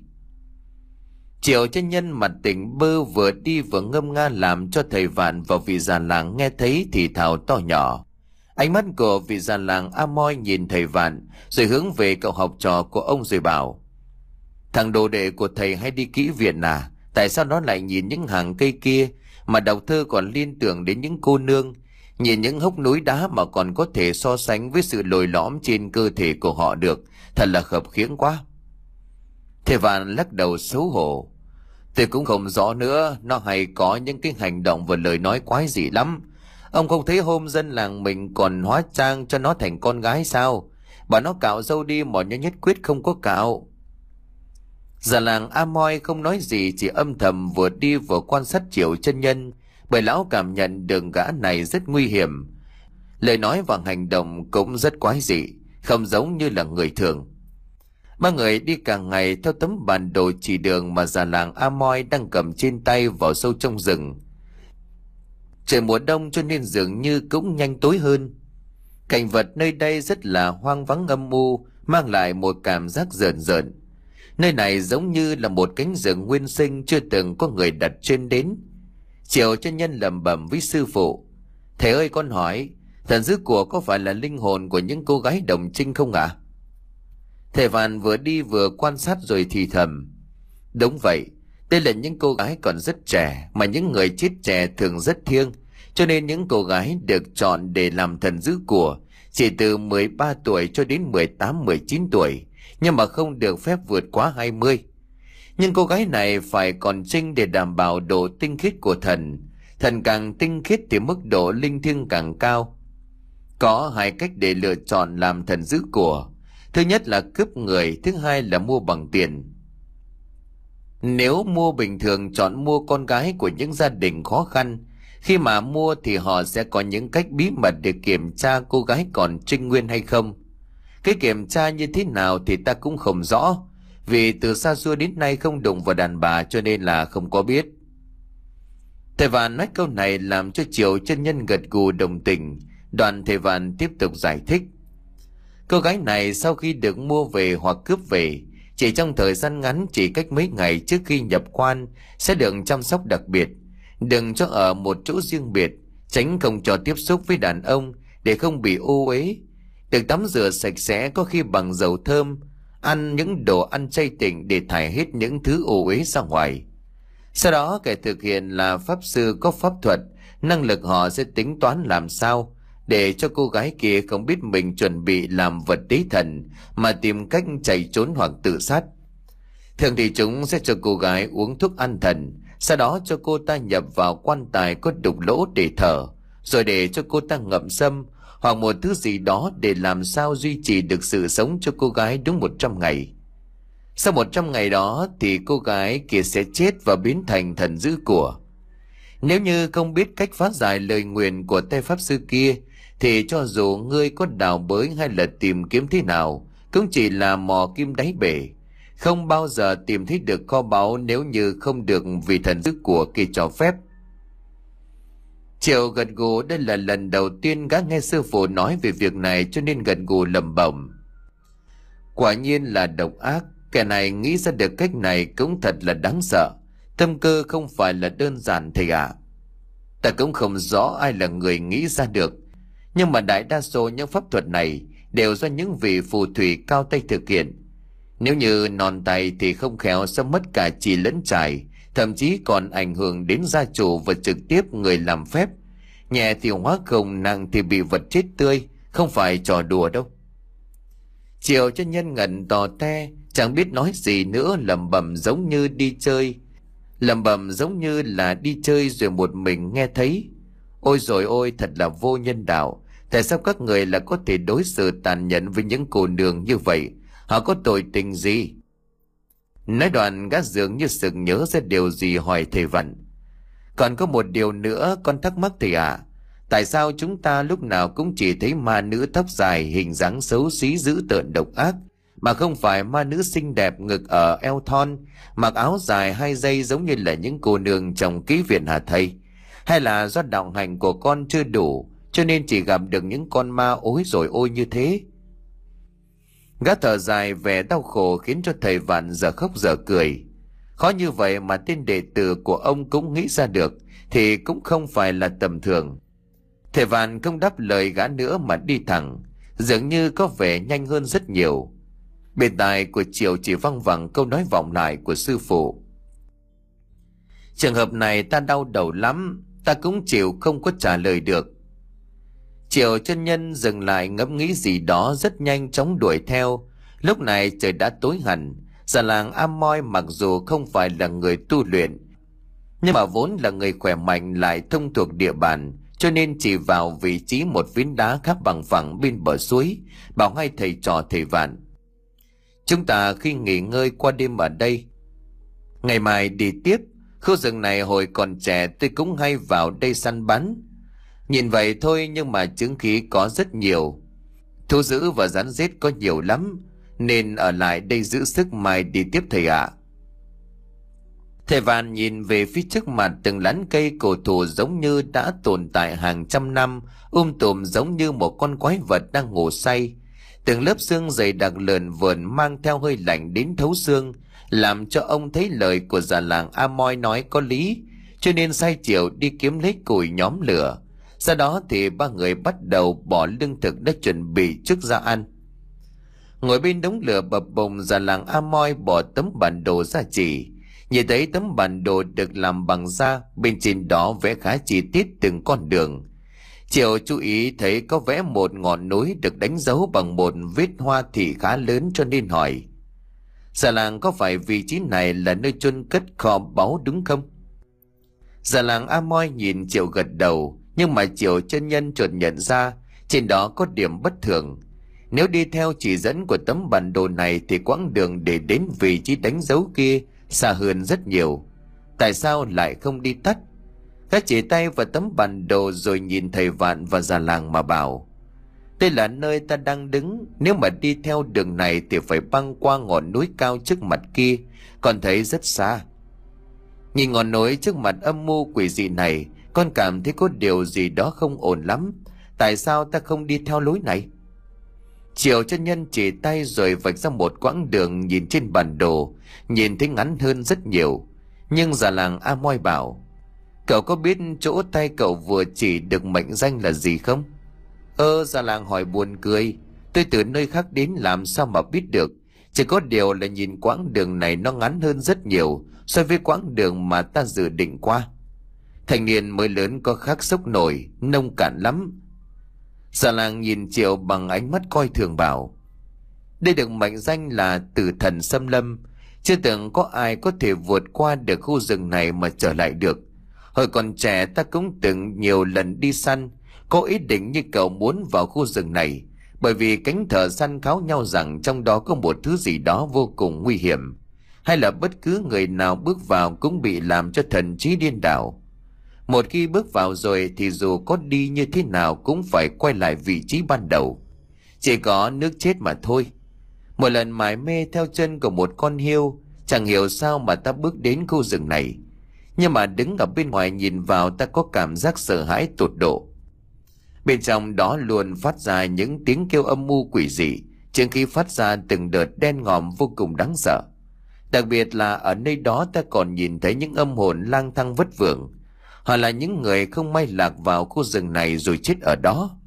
Triệu chân nhân mặt tỉnh bơ, vừa đi vừa ngâm nga làm cho thầy Vạn và vị già làng nghe thấy thì thào to nhỏ. Ánh mắt của vị già làng A Moi nhìn thầy Vạn rồi hướng về cậu học trò của ông rồi bảo: thằng đồ đệ của thầy hay đi kỹ viện à? Tại sao nó lại nhìn những hàng cây kia mà đọc thơ còn liên tưởng đến những cô nương, nhìn những hốc núi đá mà còn có thể so sánh với sự lồi lõm trên cơ thể của họ được, thật là khập khiễng quá. Thầy Vạn lắc đầu xấu hổ. Tôi cũng không rõ nữa, nó hay có những cái hành động và lời nói quái dị lắm. Ông không thấy hôm dân làng mình còn hóa trang cho nó thành con gái sao? Bà nó cạo râu đi mà nó nhất quyết không có cạo. Già làng A Moi không nói gì, chỉ âm thầm vừa đi vừa quan sát Triệu chân nhân, bởi lão cảm nhận đường gã này rất nguy hiểm. Lời nói và hành động cũng rất quái dị, không giống như là người thường. Ba người đi cả ngày theo tấm bản đồ chỉ đường mà già làng A Moi đang cầm trên tay vào sâu trong rừng. Trời mùa đông cho nên dường như cũng nhanh tối hơn. Cảnh vật nơi đây rất là hoang vắng âm u, mang lại một cảm giác rợn rợn. Nơi này giống như là một cánh rừng nguyên sinh chưa từng có người đặt chân đến. Triệu chân nhân lẩm bẩm với sư phụ: Thầy ơi, con hỏi, thần dữ của có phải là linh hồn của những cô gái đồng trinh không ạ? À? Thầy Vạn vừa đi vừa quan sát rồi thì thầm: Đúng vậy, đây là những cô gái còn rất trẻ, mà những người chết trẻ thường rất thiêng, cho nên những cô gái được chọn để làm thần dữ của chỉ từ mười ba tuổi cho đến mười tám mười chín tuổi, nhưng mà không được phép vượt quá hai mươi. Nhưng cô gái này phải còn trinh để đảm bảo độ tinh khiết của thần. Thần càng tinh khiết thì mức độ linh thiêng càng cao. Có hai cách để lựa chọn làm thần dữ của. Thứ nhất là cướp người, thứ hai là mua bằng tiền. Nếu mua bình thường chọn mua con gái của những gia đình khó khăn, khi mà mua thì họ sẽ có những cách bí mật để kiểm tra cô gái còn trinh nguyên hay không. Cái kiểm tra như thế nào thì ta cũng không rõ, vì từ xa xưa đến nay không đụng vào đàn bà cho nên là không có biết. Thầy Vạn nói câu này làm cho Triệu chân nhân gật gù đồng tình. Đoạn thầy Vạn tiếp tục giải thích: Cô gái này sau khi được mua về hoặc cướp về, chỉ trong thời gian ngắn, chỉ cách mấy ngày trước khi nhập quan, sẽ được chăm sóc đặc biệt, đừng cho ở một chỗ riêng biệt, tránh không cho tiếp xúc với đàn ông để không bị ô uế, được tắm rửa sạch sẽ, có khi bằng dầu thơm, ăn những đồ ăn chay tịnh để thải hết những thứ ô uế ra ngoài. Sau đó kẻ thực hiện là pháp sư có pháp thuật, năng lực họ sẽ tính toán làm sao để cho cô gái kia không biết mình chuẩn bị làm vật tế thần mà tìm cách chạy trốn hoặc tự sát. Thường thì chúng sẽ cho cô gái uống thuốc an thần, sau đó cho cô ta nhập vào quan tài có đục lỗ để thở, rồi để cho cô ta ngậm sâm hoặc một thứ gì đó để làm sao duy trì được sự sống cho cô gái đúng một trăm ngày. Sau một trăm ngày đó thì cô gái kia sẽ chết và biến thành thần dữ của. Nếu như không biết cách phá giải lời nguyền của tay pháp sư kia, thì cho dù ngươi có đào bới hay là tìm kiếm thế nào, cũng chỉ là mò kim đáy bể, không bao giờ tìm thấy được kho báu nếu như không được vị thần dữ của kia cho phép. Triệu gật gù, đây là lần đầu tiên gã nghe sư phụ nói về việc này cho nên gật gù lẩm bẩm: Quả nhiên là độc ác, kẻ này nghĩ ra được cách này cũng thật là đáng sợ. Tâm cơ không phải là đơn giản thầy ạ. À. Ta cũng không rõ ai là người nghĩ ra được, nhưng mà đại đa số những pháp thuật này đều do những vị phù thủy cao tay thực hiện. Nếu như non tay thì không khéo sẽ mất cả chỉ lẫn trải, thậm chí còn ảnh hưởng đến gia chủ và trực tiếp người làm phép. Nhẹ thì hóa không, nặng thì bị vật chết tươi, không phải trò đùa đâu. Triệu chân nhân ngẩn tò te, chẳng biết nói gì nữa, lẩm bẩm giống như đi chơi. Lẩm bẩm giống như là đi chơi rồi một mình nghe thấy. Ôi rồi ôi, thật là vô nhân đạo. Tại sao các người lại có thể đối xử tàn nhẫn với những cô nương như vậy? Họ có tội tình gì? Nói đoạn gã dường như sực nhớ ra điều gì, hỏi thầy Vạn: Còn có một điều nữa con thắc mắc thầy ạ. À, tại sao chúng ta lúc nào cũng chỉ thấy ma nữ tóc dài, hình dáng xấu xí dữ tợn độc ác, mà không phải ma nữ xinh đẹp, ngực ở eo thon, mặc áo dài hai dây giống như là những cô nương trong ký viện hả thầy? Hay là do đạo hành của con chưa đủ cho nên chỉ gặp được những con ma ối rồi ôi như thế? Gã thở dài vẻ đau khổ khiến cho thầy Vạn giờ khóc giờ cười. Khó như vậy mà tên đệ tử của ông cũng nghĩ ra được thì cũng không phải là tầm thường. Thầy Vạn không đáp lời gã nữa mà đi thẳng, dường như có vẻ nhanh hơn rất nhiều. Bên tai của Triệu chỉ văng vẳng câu nói vọng lại của sư phụ: Trường hợp này ta đau đầu lắm, ta cũng chịu không có trả lời được. Triệu chân nhân dừng lại ngẫm nghĩ gì đó, rất nhanh chóng đuổi theo. Lúc này trời đã tối hẳn. Già làng Amoy mặc dù không phải là người tu luyện, nhưng mà vốn là người khỏe mạnh lại thông thuộc địa bàn, cho nên chỉ vào vị trí một phiến đá khá bằng phẳng bên bờ suối, bảo hai thầy trò thầy Vạn: chúng ta khi nghỉ ngơi qua đêm ở đây, ngày mai đi tiếp. Khu rừng này hồi còn trẻ tôi cũng hay vào đây săn bắn. Nhìn vậy thôi nhưng mà chứng khí có rất nhiều, thú dữ và rắn rết có nhiều lắm, nên ở lại đây giữ sức mai đi tiếp thầy ạ. Thầy Vạn nhìn về phía trước mặt, từng lán cây cổ thụ giống như đã tồn tại hàng trăm năm, um tùm giống như một con quái vật đang ngủ say. Từng lớp xương dày đặc lởn vởn mang theo hơi lạnh đến thấu xương, làm cho ông thấy lời của già làng Amoy nói có lý, cho nên sai chiều đi kiếm lấy củi nhóm lửa. Sau đó thì ba người bắt đầu bỏ lương thực đã chuẩn bị trước ra ăn. Ngồi bên đống lửa bập bùng, già làng Amoy bỏ tấm bản đồ ra chỉ. Nhìn thấy tấm bản đồ được làm bằng da, bên trên đó vẽ khá chi tiết từng con đường. Triệu chú ý thấy có vẽ một ngọn núi được đánh dấu bằng một vết hoa thị khá lớn, cho nên hỏi: già làng, có phải vị trí này là nơi chôn cất kho báu đúng không? Già làng Amoy nhìn Triệu gật đầu, nhưng mà Triệu chân nhân chợt nhận ra trên đó có điểm bất thường. Nếu đi theo chỉ dẫn của tấm bản đồ này thì quãng đường để đến vị trí đánh dấu kia xa hơn rất nhiều. Tại sao lại không đi tắt? Gã chỉ tay vào tấm bản đồ rồi nhìn thầy Vạn và già làng mà bảo: đây là nơi ta đang đứng, nếu mà đi theo đường này thì phải băng qua ngọn núi cao trước mặt kia, còn thấy rất xa. Nhìn ngọn núi trước mặt âm mưu quỷ dị này, con cảm thấy có điều gì đó không ổn lắm. Tại sao ta không đi theo lối này? Triệu chân nhân chỉ tay rồi vạch ra một quãng đường nhìn trên bản đồ, nhìn thấy ngắn hơn rất nhiều. Nhưng già làng Amoy bảo: cậu có biết chỗ tay cậu vừa chỉ được mệnh danh là gì không? Ơ, già làng hỏi buồn cười: tôi từ nơi khác đến làm sao mà biết được. Chỉ có điều là nhìn quãng đường này nó ngắn hơn rất nhiều so với quãng đường mà ta dự định qua. Thanh niên mới lớn có khác sốc nổi, nông cạn lắm. Già làng nhìn Triệu bằng ánh mắt coi thường bảo: đây được mệnh danh là tử thần xâm lâm, chưa từng có ai có thể vượt qua được khu rừng này mà trở lại được. Hồi còn trẻ ta cũng từng nhiều lần đi săn, có ý định như cậu muốn vào khu rừng này, bởi vì cánh thợ săn kháo nhau rằng trong đó có một thứ gì đó vô cùng nguy hiểm, hay là bất cứ người nào bước vào cũng bị làm cho thần trí điên đảo. Một khi bước vào rồi thì dù có đi như thế nào cũng phải quay lại vị trí ban đầu, chỉ có nước chết mà thôi. Một lần mải mê theo chân của một con hiêu, chẳng hiểu sao mà ta bước đến khu rừng này, nhưng mà đứng ở bên ngoài nhìn vào ta có cảm giác sợ hãi tột độ. Bên trong đó luôn phát ra những tiếng kêu âm mưu quỷ dị, trước khi phát ra từng đợt đen ngòm vô cùng đáng sợ. Đặc biệt là ở nơi đó ta còn nhìn thấy những âm hồn lang thang vất vưởng, hoặc là những người không may lạc vào khu rừng này rồi chết ở đó.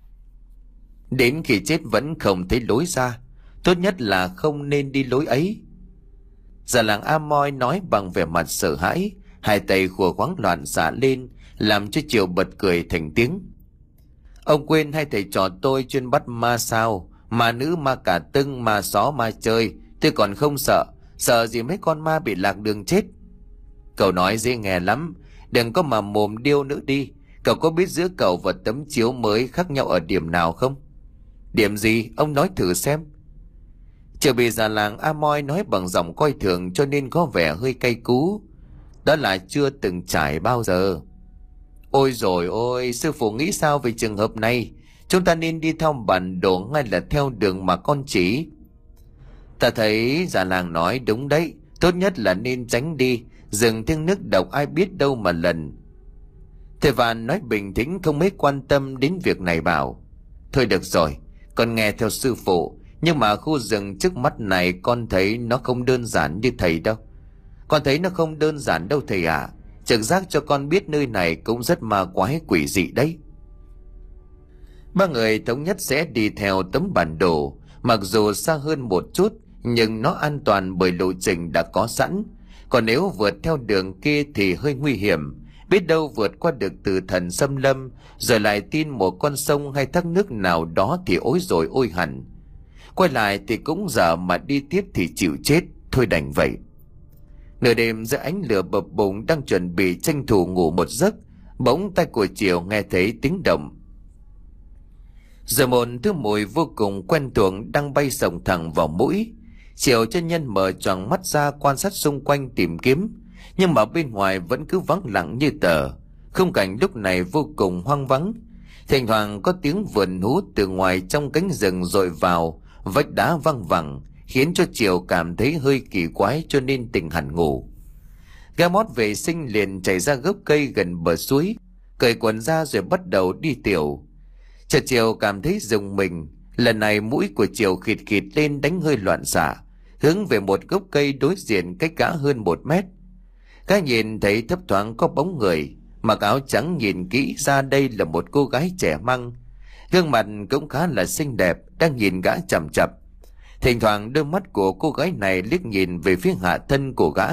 Đến khi chết vẫn không thấy lối ra, tốt nhất là không nên đi lối ấy. Già làng Amoy nói bằng vẻ mặt sợ hãi, hai tay khua khoáng loạn xả lên, làm cho Triệu bật cười thành tiếng. Ông quên hai thầy trò tôi chuyên bắt ma sao? Ma nữ, ma cả tưng, ma xó, ma chơi. Tôi còn không sợ, sợ gì mấy con ma bị lạc đường chết. Cậu nói dễ nghe lắm, đừng có mà mồm điêu nữa đi. Cậu có biết giữa cậu và tấm chiếu mới khác nhau ở điểm nào không? Điểm gì? Ông nói thử xem. Triệu bị già làng Amoy nói bằng giọng coi thường cho nên có vẻ hơi cay cú. Đó là chưa từng trải bao giờ. Ôi rồi ôi, sư phụ nghĩ sao về trường hợp này? Chúng ta nên đi theo bản đồ hay là theo đường mà con chỉ? Ta thấy già làng nói đúng đấy, tốt nhất là nên tránh đi, rừng thiêng nước độc ai biết đâu mà lần. Thầy Vạn nói bình tĩnh không mấy quan tâm đến việc này bảo: thôi được rồi, con nghe theo sư phụ, nhưng mà khu rừng trước mắt này con thấy nó không đơn giản như thầy đâu. Con thấy nó không đơn giản đâu thầy ạ. À. Trực giác cho con biết nơi này cũng rất ma quái quỷ dị đấy. Ba người thống nhất sẽ đi theo tấm bản đồ, mặc dù xa hơn một chút nhưng nó an toàn bởi lộ trình đã có sẵn. Còn nếu vượt theo đường kia thì hơi nguy hiểm, biết đâu vượt qua được Tử Thần xâm lâm rồi lại tin một con sông hay thác nước nào đó thì ối rồi ôi hẳn. Quay lại thì cũng dở, mà đi tiếp thì chịu chết, thôi đành vậy. Nửa đêm giữa ánh lửa bập bùng đang chuẩn bị tranh thủ ngủ một giấc, bỗng tay của Chiều nghe thấy tiếng động. Rồi một thứ mùi vô cùng quen thuộc đang bay sổng thẳng vào mũi. Chiều chân nhân mở choàng mắt ra quan sát xung quanh tìm kiếm, nhưng mà bên ngoài vẫn cứ vắng lặng như tờ. Khung cảnh lúc này vô cùng hoang vắng. Thỉnh thoảng có tiếng vườn hú từ ngoài trong cánh rừng dội vào, vách đá văng vẳng, khiến cho Chiều cảm thấy hơi kỳ quái, cho nên tỉnh hẳn ngủ. Gã mót vệ sinh liền chạy ra gốc cây gần bờ suối, cởi quần ra rồi bắt đầu đi tiểu. Chợt Chiều cảm thấy rùng mình. Lần này mũi của Chiều khịt khịt lên đánh hơi loạn xạ, hướng về một gốc cây đối diện cách gã hơn một mét. Gã nhìn thấy thấp thoáng có bóng người, mặc áo trắng, nhìn kỹ ra đây là một cô gái trẻ măng. Gương mặt cũng khá là xinh đẹp, đang nhìn gã chằm chằm. Thỉnh thoảng đôi mắt của cô gái này liếc nhìn về phía hạ thân của gã.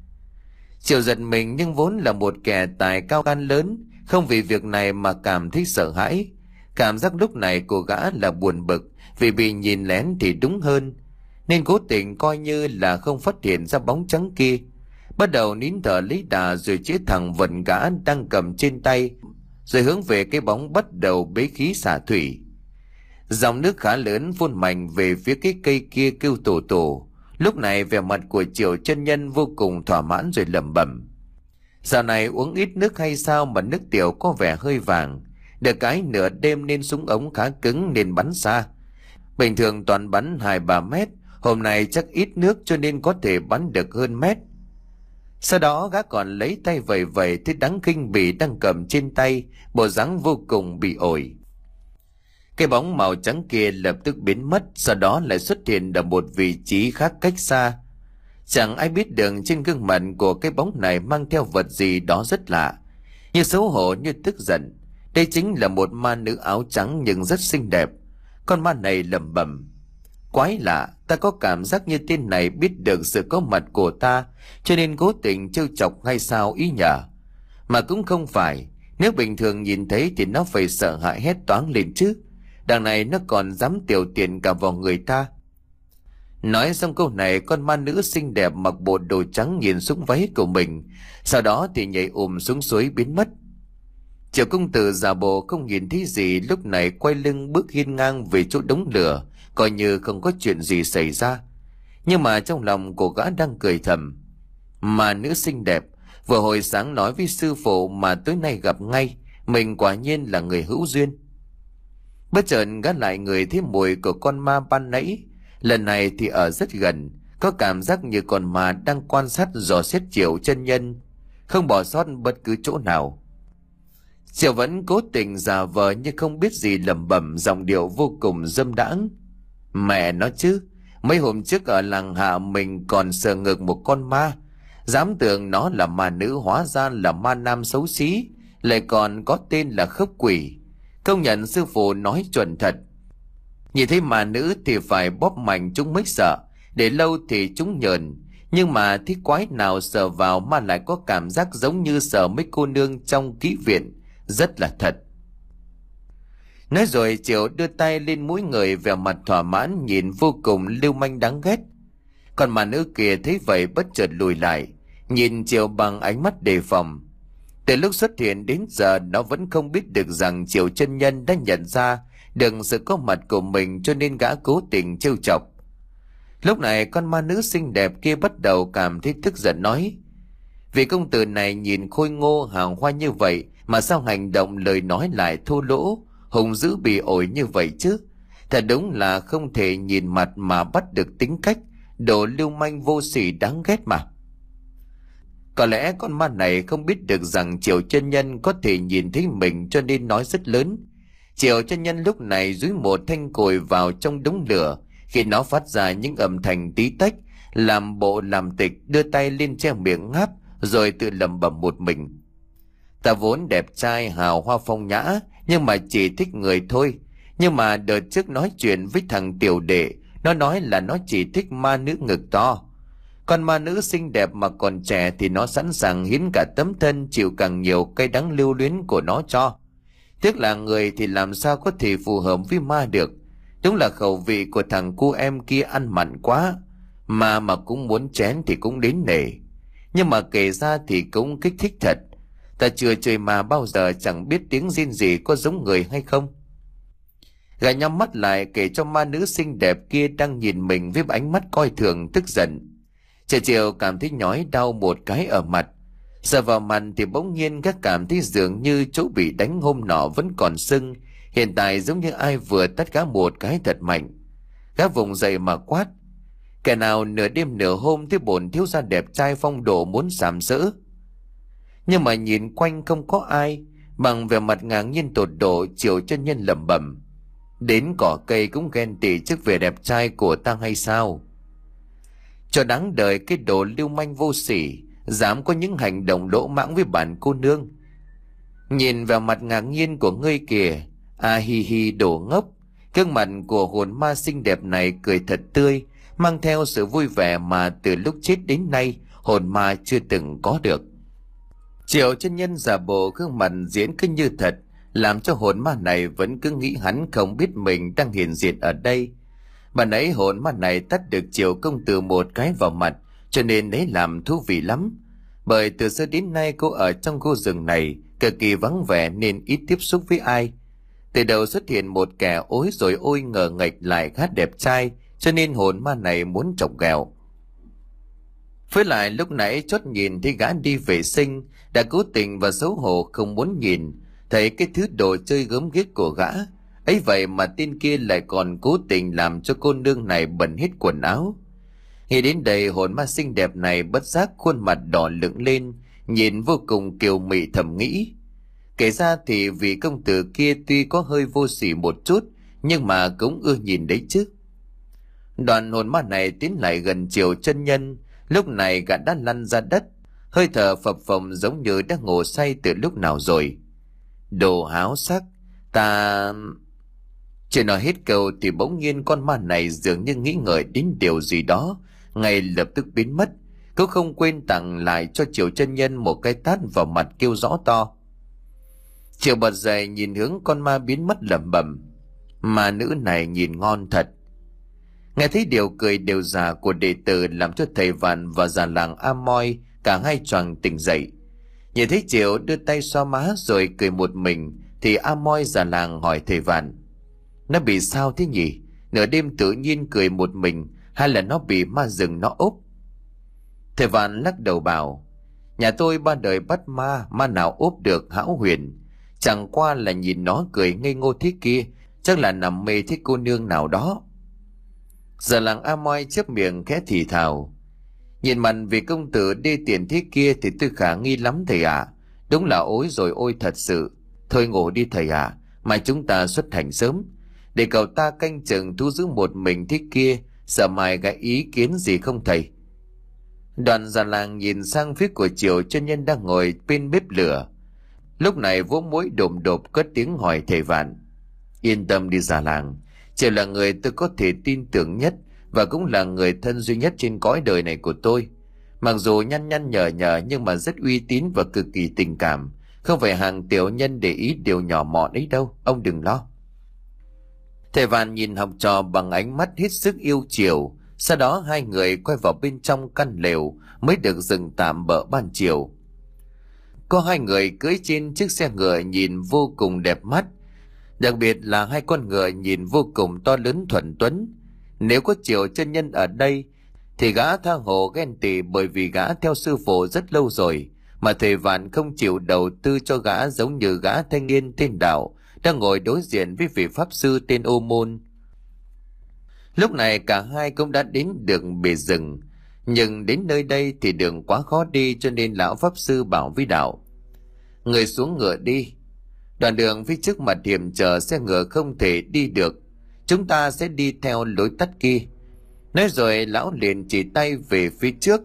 Chiều giật mình, nhưng vốn là một kẻ tài cao gan lớn, không vì việc này mà cảm thấy sợ hãi. Cảm giác lúc này của gã là buồn bực vì bị nhìn lén thì đúng hơn, nên cố tình coi như là không phát hiện ra bóng trắng kia. Bắt đầu nín thở lấy đà rồi chĩa thẳng vần gã đang cầm trên tay, rồi hướng về cái bóng bắt đầu bế khí xả thủy. Dòng nước khá lớn phun mạnh về phía cái cây kia kêu tổ tổ. Lúc này vẻ mặt của Chiều chân nhân vô cùng thỏa mãn rồi lẩm bẩm: dạo này uống ít nước hay sao mà nước tiểu có vẻ hơi vàng. Được cái nửa đêm nên súng ống khá cứng nên bắn xa. Bình thường toàn bắn hai ba mét, hôm nay chắc ít nước cho nên có thể bắn được hơn mét. Sau đó gã còn lấy tay vẩy vẩy thứ đắng kinh bỉ đang cầm trên tay, bộ dáng vô cùng bị ổi. Cái bóng màu trắng kia lập tức biến mất, sau đó lại xuất hiện ở một vị trí khác cách xa. Chẳng ai biết được trên gương mặt của cái bóng này mang theo vật gì đó rất lạ, như xấu hổ như tức giận. Đây chính là một ma nữ áo trắng nhưng rất xinh đẹp. Con ma này lẩm bẩm: quái lạ, ta có cảm giác như tên này biết được sự có mặt của ta, cho nên cố tình trêu chọc hay sao ý nhỉ? Mà cũng không phải, nếu bình thường nhìn thấy thì nó phải sợ hãi hét toáng lên chứ. Đằng này nó còn dám tiểu tiện cả vào người ta. Nói xong câu này, con ma nữ xinh đẹp mặc bộ đồ trắng nhìn xuống váy của mình, sau đó thì nhảy ùm xuống suối biến mất. Triệu công tử giả bộ không nhìn thấy gì, lúc này quay lưng bước hiên ngang về chỗ đống lửa, coi như không có chuyện gì xảy ra. Nhưng mà trong lòng của gã đang cười thầm: mà nữ xinh đẹp vừa hồi sáng nói với sư phụ mà tối nay gặp ngay, mình quả nhiên là người hữu duyên. Bất chợt gã lại ngửi thấy mùi của con ma ban nãy, lần này thì ở rất gần, có cảm giác như con ma đang quan sát dò xét Triệu chân nhân, không bỏ sót bất cứ chỗ nào. Triệu vẫn cố tình giả vờ như không biết gì, lẩm bẩm giọng điệu vô cùng dâm đãng: mẹ nó chứ, mấy hôm trước ở làng hạ mình còn sờ ngược một con ma, dám tưởng nó là ma nữ, hóa ra là ma nam xấu xí, lại còn có tên là Khốc Quỷ. Công nhận sư phụ nói chuẩn thật. Nhìn thấy ma nữ thì phải bóp mạnh chúng mới sợ, để lâu thì chúng nhờn, nhưng mà thích quái nào sờ vào mà lại có cảm giác giống như sờ mấy cô nương trong kỹ viện, rất là thật. Nói rồi Triệu đưa tay lên mũi người, vẻ mặt thỏa mãn nhìn vô cùng lưu manh đáng ghét. Còn mà nữ kia thấy vậy bất chợt lùi lại, nhìn Triệu bằng ánh mắt đề phòng. Từ lúc xuất hiện đến giờ nó vẫn không biết được rằng Triệu chân nhân đã nhận ra được sự có mặt của mình, cho nên gã cố tình trêu chọc. Lúc này con ma nữ xinh đẹp kia bắt đầu cảm thấy tức giận, nói: vị công tử này nhìn khôi ngô hào hoa như vậy mà sao hành động lời nói lại thô lỗ, hùng dữ bỉ ổi như vậy chứ? Thật đúng là không thể nhìn mặt mà bắt được tính cách, đồ lưu manh vô sỉ đáng ghét mà. Có lẽ con ma này không biết được rằng Triệu chân nhân có thể nhìn thấy mình, cho nên nói rất lớn. Triệu chân nhân lúc này dúi một thanh cồi vào trong đống lửa, khi nó phát ra những âm thanh tí tách, làm bộ làm tịch, đưa tay lên che miệng ngáp, rồi tự lẩm bẩm một mình: ta vốn đẹp trai hào hoa phong nhã, nhưng mà chỉ thích người thôi. Nhưng mà đợt trước nói chuyện với thằng tiểu đệ, nó nói là nó chỉ thích ma nữ ngực to. Con ma nữ xinh đẹp mà còn trẻ thì nó sẵn sàng hiến cả tấm thân, chịu càng nhiều cay đắng lưu luyến của nó cho. Tiếc là người thì làm sao có thể phù hợp với ma được. Đúng là khẩu vị của thằng cu em kia ăn mặn quá, mà mà cũng muốn chén thì cũng đến nể. Nhưng mà kể ra thì cũng kích thích thật. Ta chưa chơi ma bao giờ, chẳng biết tiếng rên gì có giống người hay không. Gã nhắm mắt lại kể cho ma nữ xinh đẹp kia đang nhìn mình với ánh mắt coi thường tức giận. Trời chiều cảm thấy nhói đau một cái ở mặt. Sờ vào mặt thì bỗng nhiên gã cảm thấy dường như chỗ bị đánh hôm nọ vẫn còn sưng. Hiện tại giống như ai vừa tát gã một cái thật mạnh. Gã vùng dậy mà quát: kẻ nào nửa đêm nửa hôm thấy bổn thiếu gia đẹp trai phong độ muốn sàm sỡ? Nhưng mà nhìn quanh không có ai. Bằng vẻ mặt ngạc nhiên tột độ, Triệu chân nhân lẩm bẩm: đến cỏ cây cũng ghen tị trước vẻ đẹp trai của ta hay sao? Cho đáng đời cái đồ lưu manh vô sỉ, dám có những hành động lỗ mãng với bản cô nương. Nhìn vào mặt ngạc nhiên của ngươi kìa, à hi hi đồ ngốc. Gương mặt của hồn ma xinh đẹp này cười thật tươi, mang theo sự vui vẻ mà từ lúc chết đến nay hồn ma chưa từng có được. Triệu chân nhân giả bộ gương mặt diễn cứ như thật, làm cho hồn ma này vẫn cứ nghĩ hắn không biết mình đang hiện diện ở đây. Bà nãy hồn ma này tắt được Triệu công tử một cái vào mặt, cho nên lấy làm thú vị lắm. Bởi từ xưa đến nay cô ở trong khu rừng này cực kỳ vắng vẻ nên ít tiếp xúc với ai. Từ đầu xuất hiện một kẻ ối rồi ôi ngờ nghệch lại khá đẹp trai, cho nên hồn ma này muốn chọc ghẹo. Với lại lúc nãy chót nhìn thấy gã đi vệ sinh, đã cố tình và xấu hổ không muốn nhìn thấy cái thứ đồ chơi gớm ghiếc của gã. Ấy vậy mà tên kia lại còn cố tình làm cho cô nương này bẩn hết quần áo. Nghĩ đến đây, hồn ma xinh đẹp này bất giác khuôn mặt đỏ lựng lên, nhìn vô cùng kiều mị, thầm nghĩ: kể ra thì vị công tử kia tuy có hơi vô sỉ một chút, nhưng mà cũng ưa nhìn đấy chứ. Đoàn hồn ma này tiến lại gần Triệu chân nhân. Lúc này gã đã lăn ra đất, hơi thở phập phồng giống như đã ngủ say từ lúc nào rồi. Đồ háo sắc, ta... Chưa nói hết câu thì bỗng nhiên con ma này dường như nghĩ ngợi đến điều gì đó, ngay lập tức biến mất. Cũng không quên tặng lại cho Triệu chân nhân một cái tát vào mặt, kêu rõ to. Triệu bật dậy nhìn hướng con ma biến mất lẩm bẩm: ma nữ này nhìn ngon thật. Nghe thấy điều cười đều già của đệ tử làm cho thầy Vạn và già làng A Moi cả hai choàng tỉnh dậy. Nhìn thấy Triệu đưa tay xoa má rồi cười một mình thì A Moi già làng hỏi thầy Vạn: nó bị sao thế nhỉ? Nửa đêm tự nhiên cười một mình, hay là nó bị ma rừng nó ốp? Thầy Vạn lắc đầu bảo: nhà tôi ba đời bắt ma, ma nào ốp được hão huyền. Chẳng qua là nhìn nó cười ngây ngô thế kia, chắc là nằm mê thích cô nương nào đó. Giờ làng A Moi chép miệng khẽ thì thào: nhìn mặt vì công tử đê tiện thế kia thì tôi khả nghi lắm thầy ạ. À. Đúng là ối rồi ôi thật sự. Thôi ngủ đi thầy ạ, à. Mai chúng ta xuất hành sớm, để cậu ta canh chừng thu giữ một mình thế kia, sợ mai gãy ý kiến gì không thầy? Đoàn già làng nhìn sang phía của Triệu chân nhân đang ngồi bên bếp lửa, lúc này vỗ mũi đồm đột cất tiếng hỏi thầy Vạn: yên tâm đi già làng, Triệu là người tôi có thể tin tưởng nhất, và cũng là người thân duy nhất trên cõi đời này của tôi. Mặc dù nhăn nhăn nhở nhở nhưng mà rất uy tín và cực kỳ tình cảm, không phải hàng tiểu nhân để ý điều nhỏ mọn ấy đâu, ông đừng lo. Thầy Vạn nhìn học trò bằng ánh mắt hết sức yêu chiều. Sau đó hai người quay vào bên trong căn lều mới được dừng tạm bợ ban chiều. Có hai người cưỡi trên chiếc xe ngựa nhìn vô cùng đẹp mắt, đặc biệt là hai con ngựa nhìn vô cùng to lớn thuần tuấn. Nếu có Triệu chân nhân ở đây thì gã tha hồ ghen tị, bởi vì gã theo sư phụ rất lâu rồi mà thầy Vạn không chịu đầu tư cho gã, giống như gã thanh niên tên Đạo đang ngồi đối diện với vị pháp sư tên Ô Môn. Lúc này cả hai cũng đã đến được bề rừng, nhưng đến nơi đây thì đường quá khó đi, cho nên lão pháp sư bảo với Đạo: người xuống ngựa đi, đoạn đường phía trước mặt hiểm trở, xe ngựa không thể đi được, chúng ta sẽ đi theo lối tắt kia. Nói rồi lão liền chỉ tay về phía trước.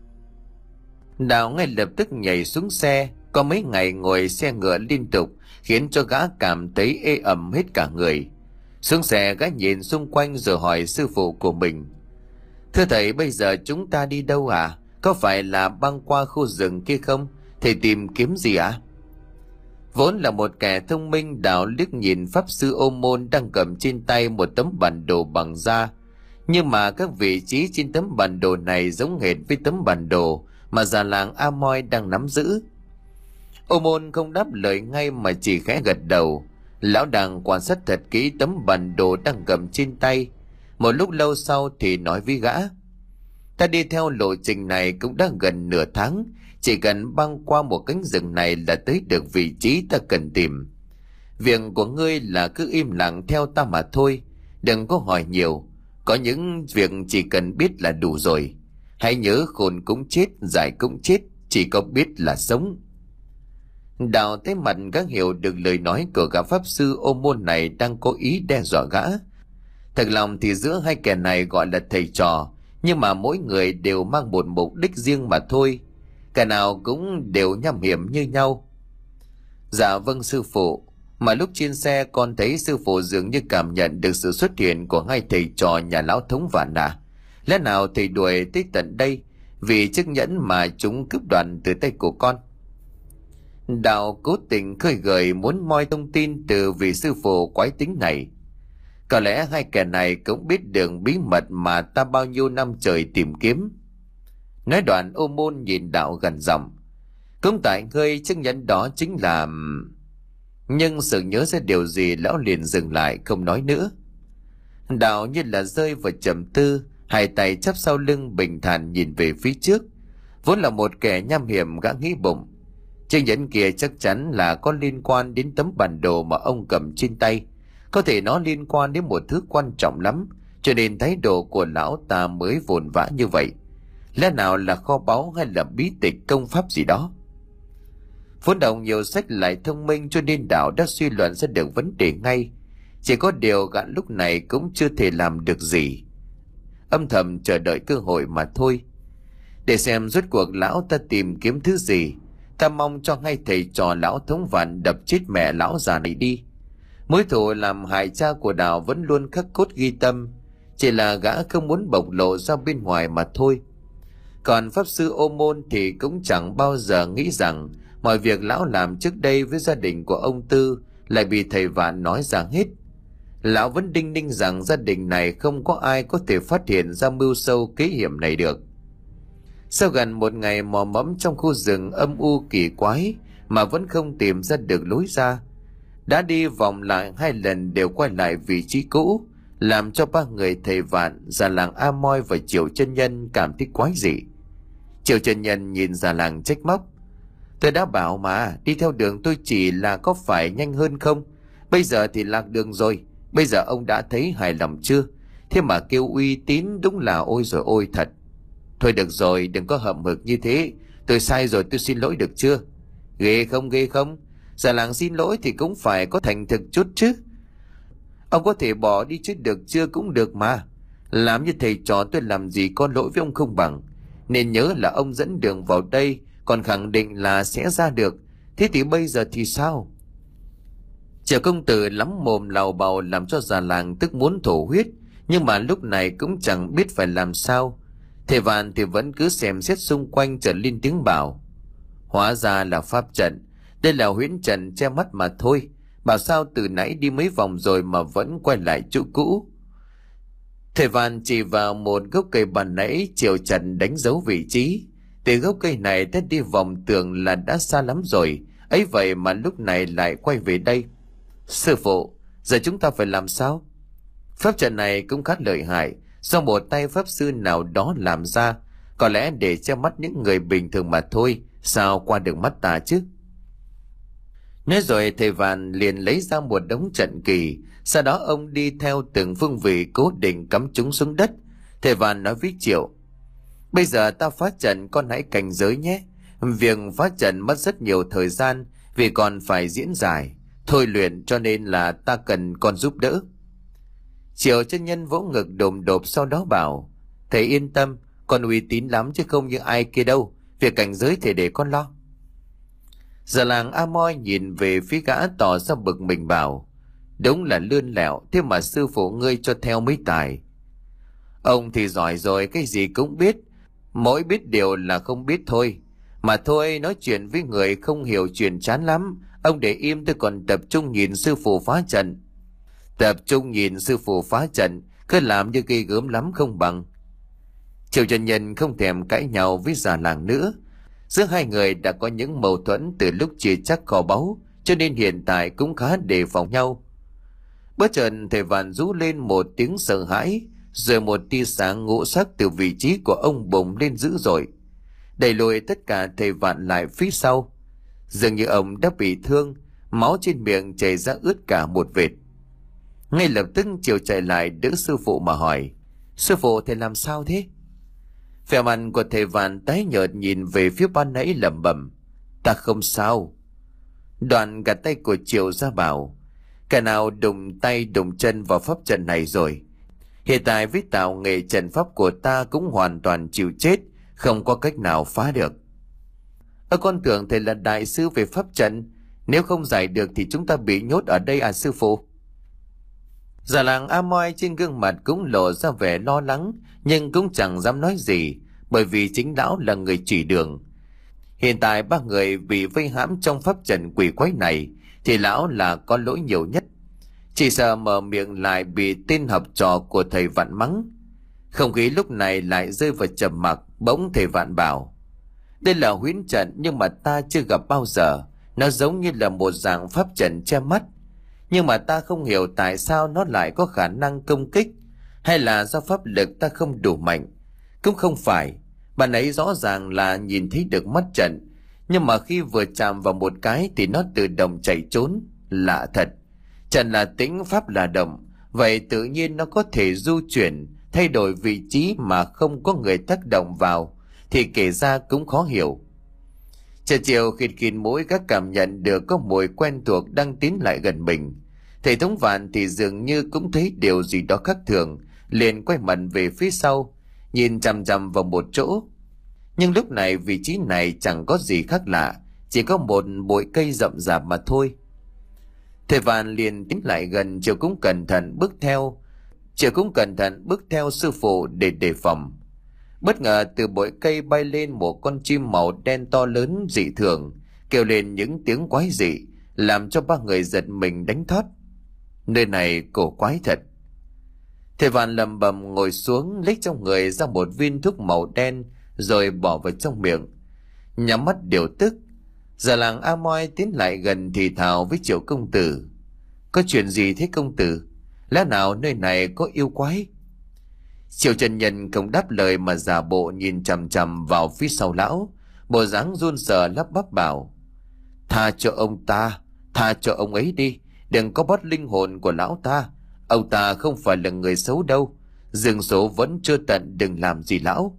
Đạo ngay lập tức nhảy xuống xe. Có mấy ngày ngồi xe ngựa liên tục khiến cho gã cảm thấy ê ẩm hết cả người. Xuống xe gã nhìn xung quanh rồi hỏi sư phụ của mình: Thưa thầy, bây giờ chúng ta đi đâu à? Có phải là băng qua khu rừng kia không? Thầy tìm kiếm gì ạ? À? Vốn là một kẻ thông minh, Đạo liếc nhìn pháp sư Ô Môn đang cầm trên tay một tấm bản đồ bằng da. Nhưng mà các vị trí trên tấm bản đồ này giống hệt với tấm bản đồ mà già làng Amoy đang nắm giữ. Ô Môn không đáp lời ngay mà chỉ khẽ gật đầu. Lão đang quan sát thật kỹ tấm bản đồ đang cầm trên tay. Một lúc lâu sau thì nói với gã: ta đi theo lộ trình này cũng đã gần nửa tháng, chỉ cần băng qua một cánh rừng này là tới được vị trí ta cần tìm. Việc của ngươi là cứ im lặng theo ta mà thôi, đừng có hỏi nhiều. Có những việc chỉ cần biết là đủ rồi. Hãy nhớ khôn cũng chết, dại cũng chết, chỉ có biết là sống. Đạo thấy mặt gã hiểu được lời nói của gã pháp sư Ô Môn này đang cố ý đe dọa gã. Thật lòng thì giữa hai kẻ này gọi là thầy trò, nhưng mà mỗi người đều mang một mục đích riêng mà thôi. Cả nào cũng đều nham hiểm như nhau. Dạ vâng sư phụ. Mà lúc trên xe con thấy sư phụ dường như cảm nhận được sự xuất hiện của hai thầy trò nhà lão thống Vạn à. Lẽ nào thầy đuổi tới tận đây vì chiếc nhẫn mà chúng cướp đoạt từ tay của con? Đạo cố tình khơi gợi muốn moi thông tin từ vị sư phụ quái tính này. Có lẽ hai kẻ này cũng biết đường bí mật mà ta bao nhiêu năm trời tìm kiếm. Nói đoạn, Ô Môn nhìn Đạo gần giọng: cũng tại ngươi chiếc nhẫn đó chính là... Nhưng sự nhớ ra điều gì, lão liền dừng lại không nói nữa. Đạo như là rơi vào trầm tư, hai tay chắp sau lưng bình thản nhìn về phía trước. Vốn là một kẻ nham hiểm, gã nghĩ bụng: chiếc nhẫn kia chắc chắn là có liên quan đến tấm bản đồ mà ông cầm trên tay. Có thể nó liên quan đến một thứ quan trọng lắm, cho nên thái độ của lão ta mới vồn vã như vậy. Lẽ nào là kho báu hay là bí tịch công pháp gì đó? Vốn đọc nhiều sách lại thông minh, cho nên Đạo đã suy luận ra được vấn đề ngay. Chỉ có điều gã lúc này cũng chưa thể làm được gì, âm thầm chờ đợi cơ hội mà thôi. Để xem rốt cuộc lão ta tìm kiếm thứ gì, ta mong cho ngay thầy trò lão thống Vạn đập chết mẹ lão già này đi. Mối thù làm hại cha của Đạo vẫn luôn khắc cốt ghi tâm, chỉ là gã không muốn bộc lộ ra bên ngoài mà thôi. Còn pháp sư Ô Môn thì cũng chẳng bao giờ nghĩ rằng mọi việc lão làm trước đây với gia đình của ông Tư lại bị thầy Vạn nói ra hết. Lão vẫn đinh ninh rằng gia đình này không có ai có thể phát hiện ra mưu sâu kế hiểm này được. Sau gần một ngày mò mẫm trong khu rừng âm u kỳ quái mà vẫn không tìm ra được lối ra, đã đi vòng lại hai lần đều quay lại vị trí cũ, làm cho ba người thầy Vạn, già làng Amoy và Triệu chân nhân cảm thấy quái dị. Triệu chân nhân nhìn già làng trách móc: tôi đã bảo mà, đi theo đường tôi chỉ là có phải nhanh hơn không? Bây giờ thì lạc đường rồi. Bây giờ ông đã thấy hài lòng chưa? Thế mà kêu uy tín, đúng là ôi rồi ôi thật. Thôi được rồi, đừng có hậm hực như thế. Tôi sai rồi, tôi xin lỗi được chưa? Ghê không, ghê không? Già làng xin lỗi thì cũng phải có thành thực chút chứ. Ông có thể bỏ đi chứ được chưa cũng được mà. Làm như thầy trò tôi làm gì có lỗi với ông không bằng. Nên nhớ là ông dẫn đường vào đây, còn khẳng định là sẽ ra được. Thế thì bây giờ thì sao? Triệu công tử lắm mồm lào bào làm cho già làng tức muốn thổ huyết, nhưng mà lúc này cũng chẳng biết phải làm sao. Thầy Vạn thì vẫn cứ xem xét xung quanh, trở lên tiếng bảo: hóa ra là pháp trận. Đây là huyễn trận che mắt mà thôi. Bảo sao từ nãy đi mấy vòng rồi mà vẫn quay lại chỗ cũ. Thầy Vạn chỉ vào một gốc cây bàn nãy Triệu Trần đánh dấu vị trí. Từ gốc cây này tới đi vòng tường là đã xa lắm rồi, ấy vậy mà lúc này lại quay về đây. Sư phụ, giờ chúng ta phải làm sao? Pháp trận này cũng khá lợi hại, do một tay pháp sư nào đó làm ra, có lẽ để che mắt những người bình thường mà thôi, sao qua được mắt ta chứ? Nói rồi thầy Vạn liền lấy ra một đống trận kỳ, sau đó ông đi theo từng phương vị cố định cắm chúng xuống đất. Thầy Vạn nói với Triệu: bây giờ ta phá trận, con hãy cảnh giới nhé. Việc phá trận mất rất nhiều thời gian vì còn phải diễn giải, thôi luyện, cho nên là ta cần con giúp đỡ. Triệu chân nhân vỗ ngực đồm đột, sau đó bảo: thầy yên tâm, con uy tín lắm chứ không như ai kia đâu. Việc cảnh giới thì để con lo. Già làng Amoy nhìn về phía gã tỏ ra bực mình bảo: đúng là lươn lẹo, thế mà sư phụ ngươi cho theo mấy tài. Ông thì giỏi rồi, cái gì cũng biết. Mỗi biết điều là không biết thôi. Mà thôi, nói chuyện với người không hiểu chuyện chán lắm. Ông để im, tôi còn tập trung nhìn sư phụ phá trận. Tập trung nhìn sư phụ phá trận, cứ làm như ghê gớm lắm không bằng. Triệu chân nhân không thèm cãi nhau với già làng nữa. Giữa hai người đã có những mâu thuẫn từ lúc chia chắc kho báu, cho nên hiện tại cũng khá đề phòng nhau. Bất chợt thầy Vạn rú lên một tiếng sợ hãi, rồi một tia sáng ngũ sắc từ vị trí của ông bùng lên dữ dội, đẩy lùi tất cả thầy Vạn lại phía sau. Dường như ông đã bị thương, máu trên miệng chảy ra ướt cả một vệt. Ngay lập tức Triều chạy lại đỡ sư phụ mà hỏi: sư phụ, thầy làm sao thế? Vẻ mặt của thầy Vạn tái nhợt nhìn về phía ban nãy lẩm bẩm: ta không sao. Đoạn gạt tay của Triều ra bảo: cả nào đụng tay đụng chân vào pháp trận này rồi. Hiện tại với tạo nghệ trận pháp của ta cũng hoàn toàn chịu chết, không có cách nào phá được. Ơ, con tưởng thầy là đại sư về pháp trận, nếu không giải được thì chúng ta bị nhốt ở đây à sư phụ? Già làng A Moi trên gương mặt cũng lộ ra vẻ lo lắng, nhưng cũng chẳng dám nói gì, bởi vì chính lão là người chỉ đường. Hiện tại ba người bị vây hãm trong pháp trận quỷ quái này thì lão là có lỗi nhiều nhất. Chỉ sợ mở miệng lại bị tên học trò của thầy Vạn mắng. Không khí lúc này lại rơi vào trầm mặc. Bỗng thầy Vạn bảo: đây là huyễn trận nhưng mà ta chưa gặp bao giờ. Nó giống như là một dạng pháp trận che mắt, nhưng mà ta không hiểu tại sao nó lại có khả năng công kích. Hay là do pháp lực ta không đủ mạnh? Cũng không phải. Bạn ấy rõ ràng là nhìn thấy được mắt trận, nhưng mà khi vừa chạm vào một cái thì nó tự động chạy trốn. Lạ thật, trận là tĩnh, pháp là động, vậy tự nhiên nó có thể du chuyển, thay đổi vị trí mà không có người tác động vào, thì kể ra cũng khó hiểu. Trời chiều khịt khịt mũi, các cảm nhận được có mùi quen thuộc đang tiến lại gần mình. Thầy Thống Vạn thì dường như cũng thấy điều gì đó khác thường, liền quay mặt về phía sau, nhìn chằm chằm vào một chỗ. Nhưng lúc này vị trí này chẳng có gì khác lạ, chỉ có một bụi cây rậm rạp mà thôi. Thầy Vạn liền tiến lại gần, Triều cũng cẩn thận bước theo. Triều cũng cẩn thận bước theo sư phụ để đề phòng. Bất ngờ từ bụi cây bay lên một con chim màu đen to lớn dị thường, kêu lên những tiếng quái dị, làm cho ba người giật mình đánh thót. Nơi này cổ quái thật. Thầy Vạn lầm bầm ngồi xuống, lấy trong người ra một viên thuốc màu đen, rồi bỏ vào trong miệng, nhắm mắt điều tức. Già làng A Moi tiến lại gần thì thào với Triệu công tử: có chuyện gì thế công tử? Lẽ nào nơi này có yêu quái? Triệu chân nhân không đáp lời mà giả bộ nhìn chằm chằm vào phía sau lão, bộ dáng run rẩy lắp bắp bảo: tha cho ông ta, tha cho ông ấy đi, đừng có bắt linh hồn của lão ta. Ông ta không phải là người xấu đâu, dương số vẫn chưa tận, đừng làm gì lão.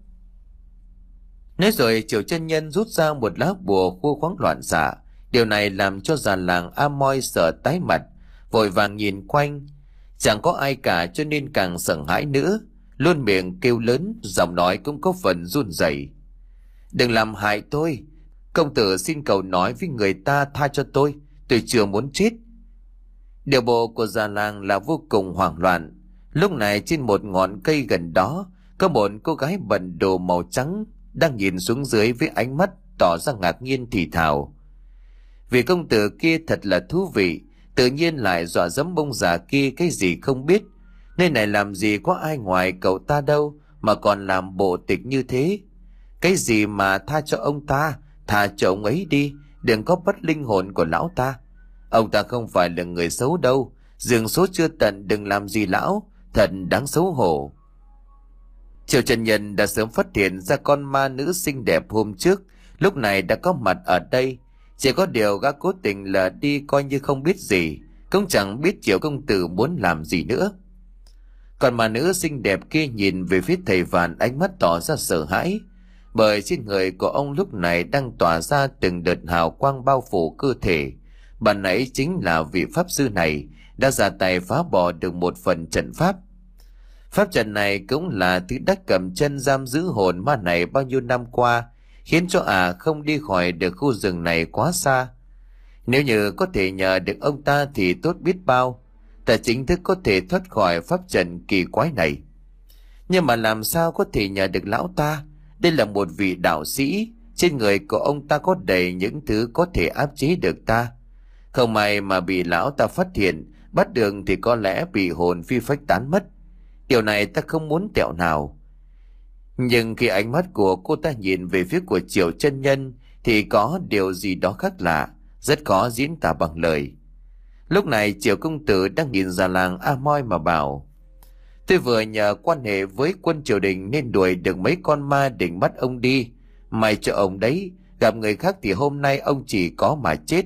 Nói rồi Triệu chân nhân rút ra một lá bùa khô khoáng loạn xạ. Điều này làm cho già làng A Moi sợ tái mặt, vội vàng nhìn quanh. Chẳng có ai cả cho nên càng sợ hãi nữa, luôn miệng kêu lớn, giọng nói cũng có phần run rẩy: đừng làm hại tôi, công tử xin cầu nói với người ta tha cho tôi, tôi chưa muốn chết. Điều bộ của già làng là vô cùng hoảng loạn. Lúc này trên một ngọn cây gần đó có một cô gái bận đồ màu trắng đang nhìn xuống dưới với ánh mắt tỏ ra ngạc nhiên thì thào: vị công tử kia thật là thú vị, tự nhiên lại dọa dẫm bông già kia cái gì không biết. Nơi này làm gì có ai ngoài cậu ta đâu mà còn làm bộ tịch như thế. Cái gì mà tha cho ông ta, tha cho ông ấy đi, đừng có bắt linh hồn của lão ta. Ông ta không phải là người xấu đâu, dương số chưa tận, đừng làm gì lão, thật đáng xấu hổ. Triệu chân nhân đã sớm phát hiện ra con ma nữ xinh đẹp hôm trước, lúc này đã có mặt ở đây. Chỉ có điều gã cố tình là đi coi như không biết gì, cũng chẳng biết Triệu công tử muốn làm gì nữa. Còn ma nữ xinh đẹp kia nhìn về phía thầy Vạn, ánh mắt tỏ ra sợ hãi, bởi trên người của ông lúc này đang tỏa ra từng đợt hào quang bao phủ cơ thể. Bạn ấy chính là vị pháp sư này đã ra tay phá bỏ được một phần trận pháp. Pháp trận này cũng là thứ đắc cầm chân giam giữ hồn ma này bao nhiêu năm qua, khiến cho ả à không đi khỏi được khu rừng này quá xa. Nếu như có thể nhờ được ông ta thì tốt biết bao, ta chính thức có thể thoát khỏi pháp trận kỳ quái này. Nhưng mà làm sao có thể nhờ được lão ta? Đây là một vị đạo sĩ, trên người của ông ta có đầy những thứ có thể áp chế được ta. Không may mà bị lão ta phát hiện, bắt đường thì có lẽ bị hồn phi phách tán mất. Điều này ta không muốn tẹo nào. Nhưng khi ánh mắt của cô ta nhìn về phía của Triệu chân nhân thì có điều gì đó khác lạ, rất khó diễn tả bằng lời. Lúc này Triệu công tử đang nhìn già làng A Moi mà bảo: tôi vừa nhờ quan hệ với quân triều đình nên đuổi được mấy con ma định bắt ông đi. May cho ông đấy, gặp người khác thì hôm nay ông chỉ có mà chết.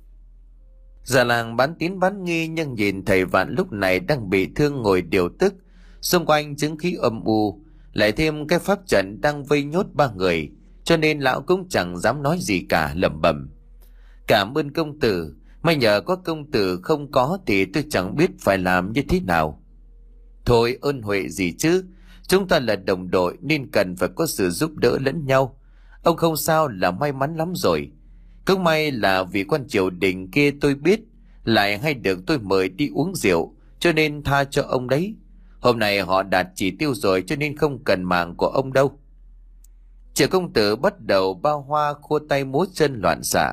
Già làng bán tín bán nghi nhưng nhìn thầy Vạn lúc này đang bị thương ngồi điều tức, xung quanh chứng khí âm u, lại thêm cái pháp trận đang vây nhốt ba người, cho nên lão cũng chẳng dám nói gì cả, lẩm bẩm: cảm ơn công tử, may nhờ có công tử, không có thì tôi chẳng biết phải làm như thế nào. Thôi ơn huệ gì chứ, chúng ta là đồng đội nên cần phải có sự giúp đỡ lẫn nhau. Ông không sao là may mắn lắm rồi. Cũng may là vì quan triều đình kia tôi biết, lại hay được tôi mời đi uống rượu, cho nên tha cho ông đấy. Hôm nay họ đạt chỉ tiêu rồi cho nên không cần mạng của ông đâu. Triệu công tử bắt đầu bao hoa khua tay múa chân loạn xạ.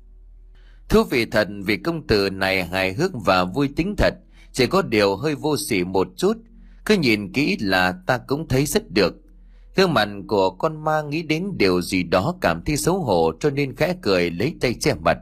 Thú vị thật, vì công tử này hài hước và vui tính thật, chỉ có điều hơi vô sỉ một chút. Cứ nhìn kỹ là ta cũng thấy rất được. Gương mặt của con ma nghĩ đến điều gì đó cảm thấy xấu hổ, cho nên khẽ cười lấy tay che mặt.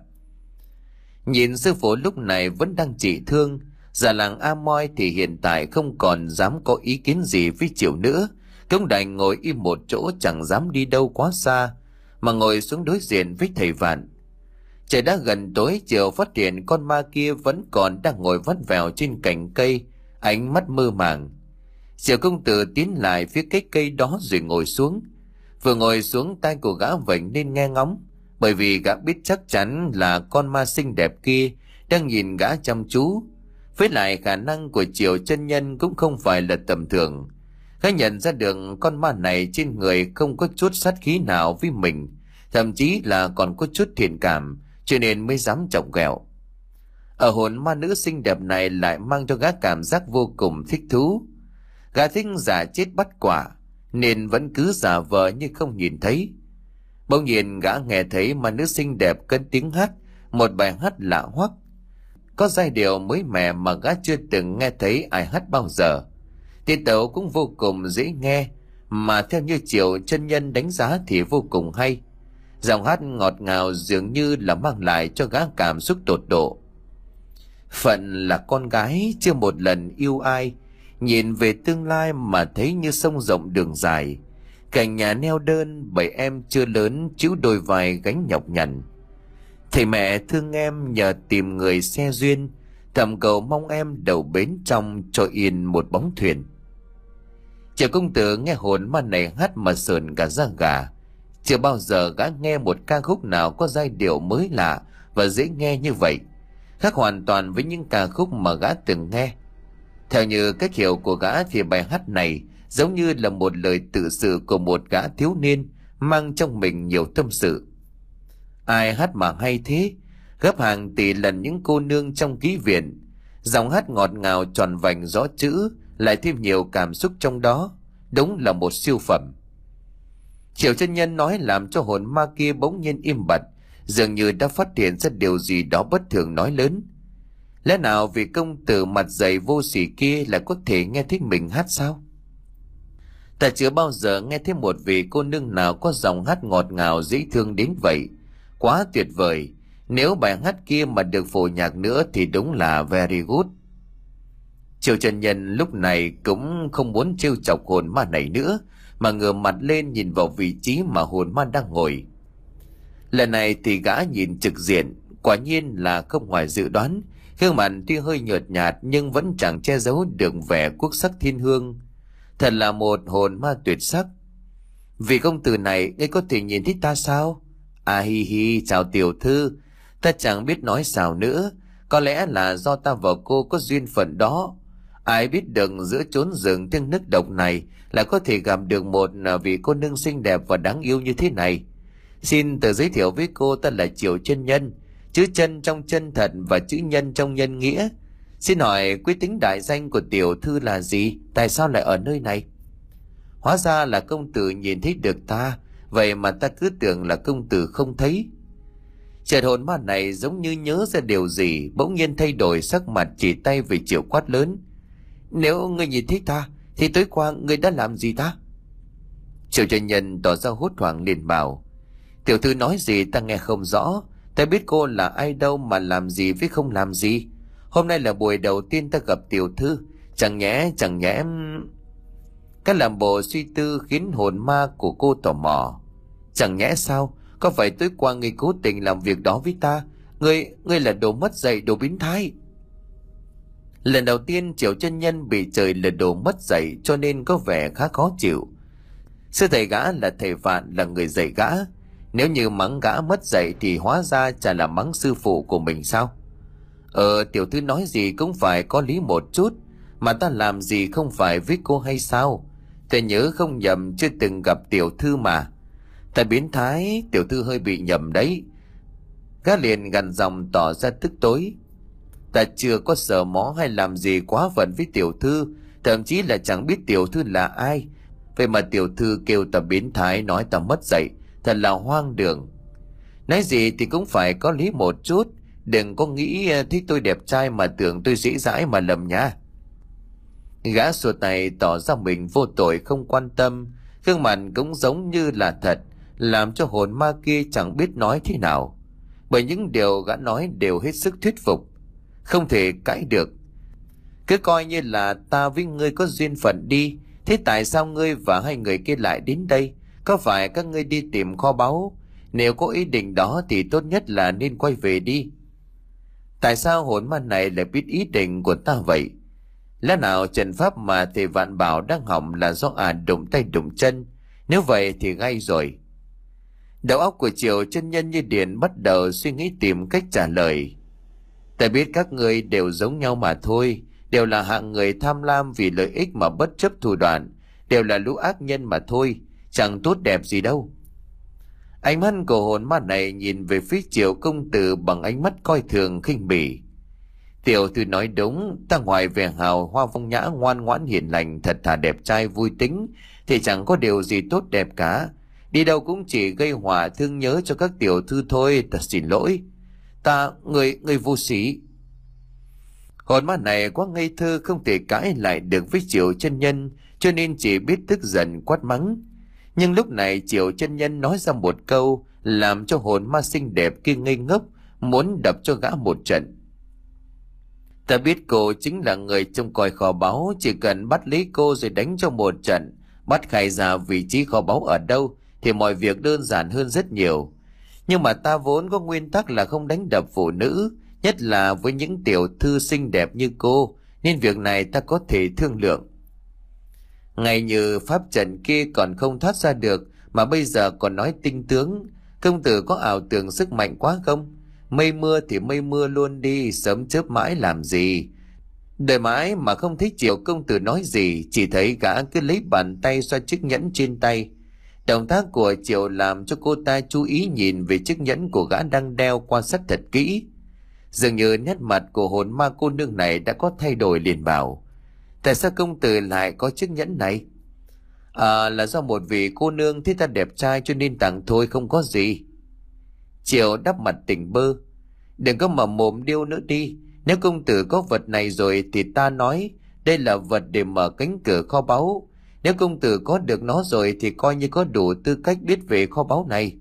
Nhìn sư phụ lúc này vẫn đang trị thương, già làng A Moi thì hiện tại không còn dám có ý kiến gì với Triệu nữa, cũng đành ngồi im một chỗ, chẳng dám đi đâu quá xa, mà ngồi xuống đối diện với thầy Vạn. Trời đã gần tối, Triệu phát hiện con ma kia vẫn còn đang ngồi vắt vẻo trên cành cây, ánh mắt mơ màng. Triệu công tử tiến lại phía cái cây đó rồi ngồi xuống. Vừa ngồi xuống, tai của gã vểnh nên nghe ngóng, bởi vì gã biết chắc chắn là con ma xinh đẹp kia đang nhìn gã chăm chú. Với lại khả năng của Triệu chân nhân cũng không phải là tầm thường. Gã nhận ra được con ma này trên người không có chút sát khí nào với mình, thậm chí là còn có chút thiện cảm, cho nên mới dám chọc ghẹo. Ở hồn ma nữ xinh đẹp này lại mang cho gã cảm giác vô cùng thích thú. Gã thích giả chết bắt quả, nên vẫn cứ giả vờ như không nhìn thấy. Bỗng nhiên gã nghe thấy ma nữ xinh đẹp cất tiếng hát một bài hát lạ hoắc, có giai điệu mới mẻ mà gã chưa từng nghe thấy ai hát bao giờ. Tiết tấu cũng vô cùng dễ nghe, mà theo như Triệu chân nhân đánh giá thì vô cùng hay. Giọng hát ngọt ngào dường như là mang lại cho gã cảm xúc tột độ. Phận là con gái chưa một lần yêu ai, nhìn về tương lai mà thấy như sông rộng đường dài. Cảnh nhà neo đơn, bảy em chưa lớn chịu đôi vai gánh nhọc nhằn. Thầy mẹ thương em nhờ tìm người xe duyên, thầm cầu mong em đầu bến trong cho yên một bóng thuyền. Triệu công tử nghe hồn ma này hát mà sờn cả da gà. Chưa bao giờ gã nghe một ca khúc nào có giai điệu mới lạ và dễ nghe như vậy, khác hoàn toàn với những ca khúc mà gã từng nghe. Theo như cách hiểu của gã thì bài hát này giống như là một lời tự sự của một gã thiếu niên mang trong mình nhiều tâm sự. Ai hát mà hay thế, gấp hàng tỷ lần những cô nương trong ký viện. Giọng hát ngọt ngào tròn vành rõ chữ, lại thêm nhiều cảm xúc trong đó, đúng là một siêu phẩm. Triệu chân nhân nói làm cho hồn ma kia bỗng nhiên im bặt, dường như đã phát hiện ra điều gì đó bất thường, nói lớn: lẽ nào vị công tử mặt dày vô sỉ kia lại có thể nghe thấy mình hát sao? Ta chưa bao giờ nghe thấy một vị cô nương nào có giọng hát ngọt ngào dễ thương đến vậy. Quá tuyệt vời, nếu bài hát kia mà được phổ nhạc nữa thì đúng là very good. Triệu chân nhân lúc này cũng không muốn trêu chọc hồn ma này nữa, mà ngửa mặt lên nhìn vào vị trí mà hồn ma đang ngồi. Lần này thì gã nhìn trực diện, quả nhiên là không ngoài dự đoán. Gương mặt tuy hơi nhợt nhạt nhưng vẫn chẳng che giấu được vẻ quốc sắc thiên hương. Thật là một hồn ma tuyệt sắc. Vị công tử này, ngươi có thể nhìn thấy ta sao? À hi hi, chào tiểu thư. Ta chẳng biết nói sao nữa, có lẽ là do ta và cô có duyên phận đó. Ai biết được giữa chốn rừng tiếng nước độc này là có thể gặp được một vị cô nương xinh đẹp và đáng yêu như thế này. Xin tự giới thiệu với cô, ta là Triệu chân nhân, chữ chân trong chân thật và chữ nhân trong nhân nghĩa. Xin hỏi quý tính đại danh của tiểu thư là gì? Tại sao lại ở nơi này? Hóa ra là công tử nhìn thấy được ta, vậy mà ta cứ tưởng là công tử không thấy. Chợt hồn ma này giống như nhớ ra điều gì, bỗng nhiên thay đổi sắc mặt, chỉ tay về Triệu quát lớn: Nếu ngươi nhìn thấy ta thì tối qua ngươi đã làm gì ta? Triệu chân nhân tỏ ra hốt hoảng liền bảo: Tiểu thư nói gì ta nghe không rõ, ta biết cô là ai đâu mà làm gì với không làm gì. Hôm nay là buổi đầu tiên ta gặp tiểu thư, chẳng nhẽ chẳng nhẽ Các làm bộ suy tư khiến hồn ma của cô tò mò. Chẳng nhẽ sao? Có phải tối qua ngươi cố tình làm việc đó với ta? Ngươi, ngươi là đồ mất dạy, đồ biến thái. Lần đầu tiên Triệu chân nhân bị trời là đồ mất dạy, cho nên có vẻ khá khó chịu. Sư thầy gã là thầy Vạn, là người dạy gã. Nếu như mắng gã mất dạy thì hóa ra chả là mắng sư phụ của mình sao? Ờ, tiểu thư nói gì cũng phải có lý một chút. Mà ta làm gì không phải với cô hay sao? Ta nhớ không nhầm chưa từng gặp tiểu thư mà. Ta biến thái, tiểu thư hơi bị nhầm đấy. Gã liền gằn giọng tỏ ra tức tối. Ta chưa có sờ mó hay làm gì quá phận với tiểu thư, thậm chí là chẳng biết tiểu thư là ai. Vậy mà tiểu thư kêu ta biến thái, nói ta mất dạy, thật là hoang đường. Nói gì thì cũng phải có lý một chút, đừng có nghĩ thấy tôi đẹp trai mà tưởng tôi dễ dãi mà lầm nha. Gã xua tay tỏ ra mình vô tội không quan tâm, gương mặt cũng giống như là thật, làm cho hồn ma kia chẳng biết nói thế nào. Bởi những điều gã nói đều hết sức thuyết phục, không thể cãi được. Cứ coi như là ta với ngươi có duyên phận đi. Thế tại sao ngươi và hai người kia lại đến đây? Có phải các ngươi đi tìm kho báu? Nếu có ý định đó thì tốt nhất là nên quay về đi. Tại sao hồn ma này lại biết ý định của ta vậy? Lẽ nào trận pháp mà thầy Vạn bảo đang hỏng là do ả đụng tay đụng chân? Nếu vậy thì ngay rồi. Đầu óc của Triệu chân nhân như điện bắt đầu suy nghĩ tìm cách trả lời. Ta biết các ngươi đều giống nhau mà thôi, đều là hạng người tham lam vì lợi ích mà bất chấp thủ đoạn, đều là lũ ác nhân mà thôi, chẳng tốt đẹp gì đâu. Ánh mắt của hồn ma này nhìn về phía Triệu công tử bằng ánh mắt coi thường khinh bỉ. Tiểu thư nói đúng, ta ngoài vẻ hào hoa phong nhã, ngoan ngoãn hiền lành, thật thà đẹp trai vui tính thì chẳng có điều gì tốt đẹp cả. Đi đâu cũng chỉ gây họa thương nhớ cho các tiểu thư thôi, ta xin lỗi. Ta, người, người vô sĩ. Hồn ma này quá ngây thơ, không thể cãi lại được với Triệu chân nhân, cho nên chỉ biết tức giận quát mắng. Nhưng lúc này Triệu chân nhân nói ra một câu làm cho hồn ma xinh đẹp kia ngây ngốc, muốn đập cho gã một trận. Ta biết cô chính là người trông coi kho báu, chỉ cần bắt lấy cô rồi đánh cho một trận, bắt khai ra vị trí kho báu ở đâu thì mọi việc đơn giản hơn rất nhiều. Nhưng mà ta vốn có nguyên tắc là không đánh đập phụ nữ, nhất là với những tiểu thư xinh đẹp như cô, nên việc này ta có thể thương lượng. Ngay như pháp trận kia còn không thoát ra được, mà bây giờ còn nói tinh tướng, công tử có ảo tưởng sức mạnh quá không? Mây mưa thì mây mưa luôn đi, sớm chớp mãi làm gì? Đợi mãi mà không thấy Triệu công tử nói gì, chỉ thấy gã cứ lấy bàn tay xoa chiếc nhẫn trên tay. Động tác của Triệu làm cho cô ta chú ý nhìn về chiếc nhẫn của gã đang đeo, quan sát thật kỹ. Dường như nét mặt của hồn ma cô nương này đã có thay đổi, liền bảo: Tại sao công tử lại có chiếc nhẫn này? À, là do một vị cô nương thấy ta đẹp trai cho nên tặng thôi, không có gì. Triệu đắp mặt tỉnh bơ: Đừng có mà mồm điêu nữa đi. Nếu công tử có vật này rồi thì ta nói đây là vật để mở cánh cửa kho báu. Nếu công tử có được nó rồi thì coi như có đủ tư cách biết về kho báu này.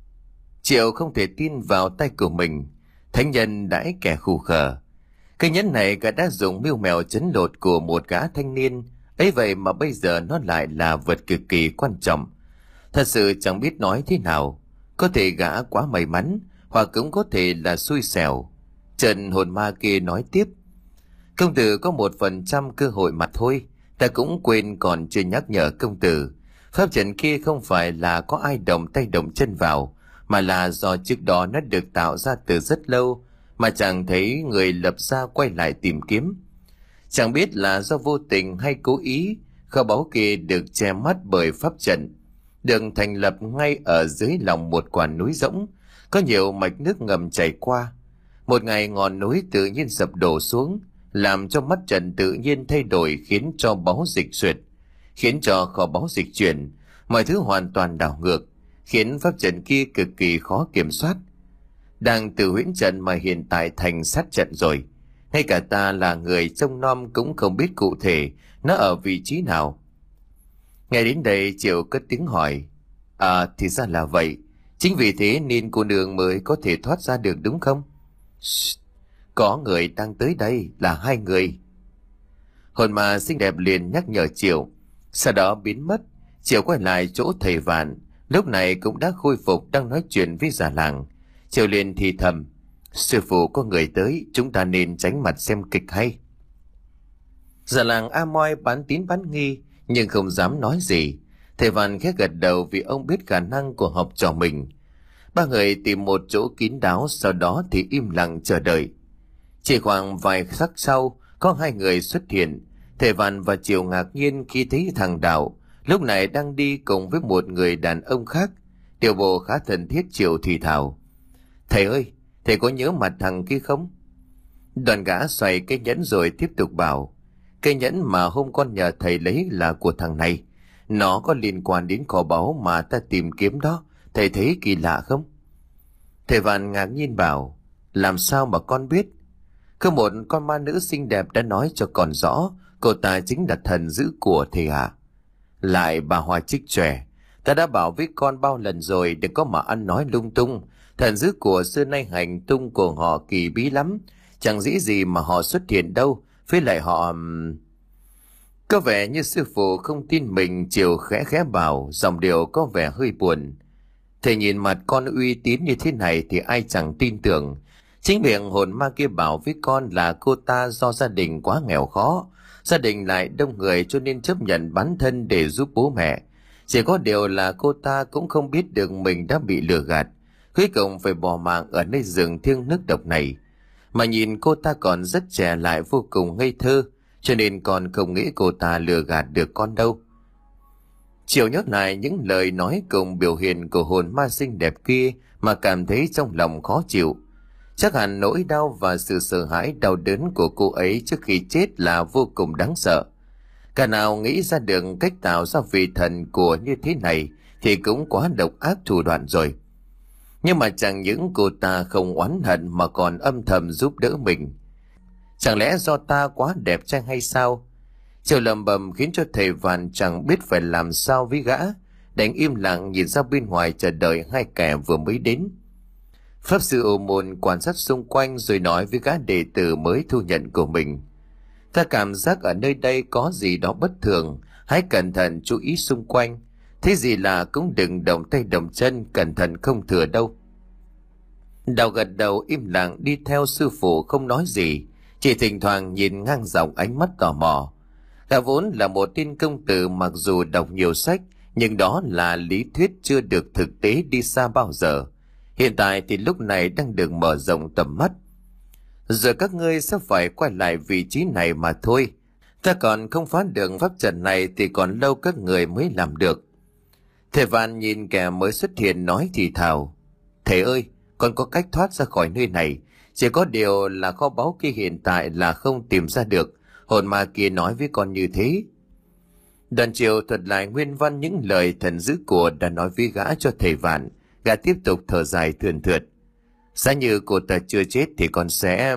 Triệu không thể tin vào tay của mình. Thánh nhân đãi kẻ khù khờ. Cái nhẫn này gã đã dùng mưu mèo chấn lột của một gã thanh niên, ấy vậy mà bây giờ nó lại là vật cực kỳ quan trọng. Thật sự chẳng biết nói thế nào. Có thể gã quá may mắn, hoặc cũng có thể là xui xẻo. Trần hồn ma kia nói tiếp: Công tử có một phần trăm cơ hội mà thôi. Ta cũng quên còn chưa nhắc nhở công tử, pháp trận kia không phải là có ai động tay động chân vào, mà là do trước đó nó được tạo ra từ rất lâu, mà chẳng thấy người lập ra quay lại tìm kiếm. Chẳng biết là do vô tình hay cố ý, kho báu kia được che mắt bởi pháp trận, được thành lập ngay ở dưới lòng một quả núi rỗng, có nhiều mạch nước ngầm chảy qua. Một ngày ngọn núi tự nhiên sập đổ xuống, làm cho mắt trận tự nhiên thay đổi, khiến cho báu dịch xuyệt. khiến cho kho báu dịch chuyển, mọi thứ hoàn toàn đảo ngược, khiến pháp trận kia cực kỳ khó kiểm soát. Đang từ huyễn trận mà hiện tại thành sát trận rồi. Ngay cả ta là người trông nom cũng không biết cụ thể nó ở vị trí nào. Nghe đến đây Triệu cất tiếng hỏi. À thì ra là vậy. Chính vì thế nên cô nương mới có thể thoát ra được đúng không? Shh, có người đang tới đây, là hai người. Hồn ma xinh đẹp liền nhắc nhở Triệu. Sau đó biến mất. Triệu quay lại chỗ thầy Vạn, lúc này cũng đã khôi phục, đang nói chuyện với già làng. Triệu liền thì thầm. Sư phụ có người tới, chúng ta nên tránh mặt xem kịch hay. Già làng A Moi bán tín bán nghi nhưng không dám nói gì. Thầy Vạn khẽ gật đầu vì ông biết khả năng của học trò mình. Ba người tìm một chỗ kín đáo, sau đó thì im lặng chờ đợi. Chỉ khoảng vài khắc sau, có hai người xuất hiện. Thầy Vạn và Triệu ngạc nhiên khi thấy thằng Đạo lúc này đang đi cùng với một người đàn ông khác. Điều bộ khá thân thiết. Triệu thì thào. Thầy ơi, thầy có nhớ mặt thằng kia không? Đoàn gã xoay cái nhẫn rồi tiếp tục bảo. Cái nhẫn mà hôm con nhờ thầy lấy là của thằng này. Nó có liên quan đến kho báu mà ta tìm kiếm đó. Thầy thấy kỳ lạ không? Thầy Vạn ngạc nhiên bảo. Làm sao mà con biết? Có một con ma nữ xinh đẹp đã nói cho con rõ. Cô ta chính là thần giữ của thầy ạ. À? Lại bà Hoa Trích trẻ. Ta đã bảo với con bao lần rồi, đừng có mà ăn nói lung tung. Thần giữ của xưa nay hành tung của họ kỳ bí lắm. Chẳng dĩ gì mà họ xuất hiện đâu. Với lại họ... Có vẻ như sư phụ không tin mình. Chiều khẽ khẽ bảo, dòng điệu có vẻ hơi buồn. Thầy nhìn mặt con uy tín như thế này thì ai chẳng tin tưởng. Chính miệng hồn ma kia bảo với con là cô ta do gia đình quá nghèo khó. Gia đình lại đông người cho nên chấp nhận bán thân để giúp bố mẹ. Chỉ có điều là cô ta cũng không biết được mình đã bị lừa gạt. Cuối cùng phải bỏ mạng ở nơi rừng thiêng nước độc này. Mà nhìn cô ta còn rất trẻ lại vô cùng ngây thơ, cho nên con không nghĩ cô ta lừa gạt được con đâu. Chiều nhớ lại những lời nói cùng biểu hiện của hồn ma xinh đẹp kia mà cảm thấy trong lòng khó chịu. Chắc hẳn nỗi đau và sự sợ hãi đau đớn của cô ấy trước khi chết là vô cùng đáng sợ. Cả nào nghĩ ra được cách tạo ra vị thần của như thế này thì cũng quá độc ác thủ đoạn rồi. Nhưng mà chẳng những cô ta không oán hận mà còn âm thầm giúp đỡ mình. Chẳng lẽ do ta quá đẹp trai hay sao? Chiều lầm bầm khiến cho thầy Vạn chẳng biết phải làm sao với gã, đành im lặng nhìn ra bên ngoài chờ đợi hai kẻ vừa mới đến. Pháp sư Ô Môn quan sát xung quanh rồi nói với gã đệ tử mới thu nhận của mình. Ta cảm giác ở nơi đây có gì đó bất thường, hãy cẩn thận chú ý xung quanh. Thế gì là cũng đừng động tay động chân, cẩn thận không thừa đâu. Đào gật đầu im lặng đi theo sư phụ không nói gì, chỉ thỉnh thoảng nhìn ngang dọc ánh mắt tò mò. Gã vốn là một tên công tử mặc dù đọc nhiều sách, nhưng đó là lý thuyết chưa được thực tế đi xa bao giờ. Hiện tại thì lúc này đang được mở rộng tầm mắt. Giờ các ngươi sẽ phải quay lại vị trí này mà thôi. Ta còn không phá được pháp trận này thì còn lâu các người mới làm được. Thầy Vạn nhìn kẻ mới xuất hiện nói thì thào. Thầy ơi, con có cách thoát ra khỏi nơi này. Chỉ có điều là kho báu kia hiện tại là không tìm ra được. Hồn ma kia nói với con như thế. Đoàn Triệu thuật lại nguyên văn những lời thần dữ của đã nói với gã cho thầy Vạn. Gã tiếp tục thở dài thườn thượt. Giá như cô ta chưa chết thì con sẽ...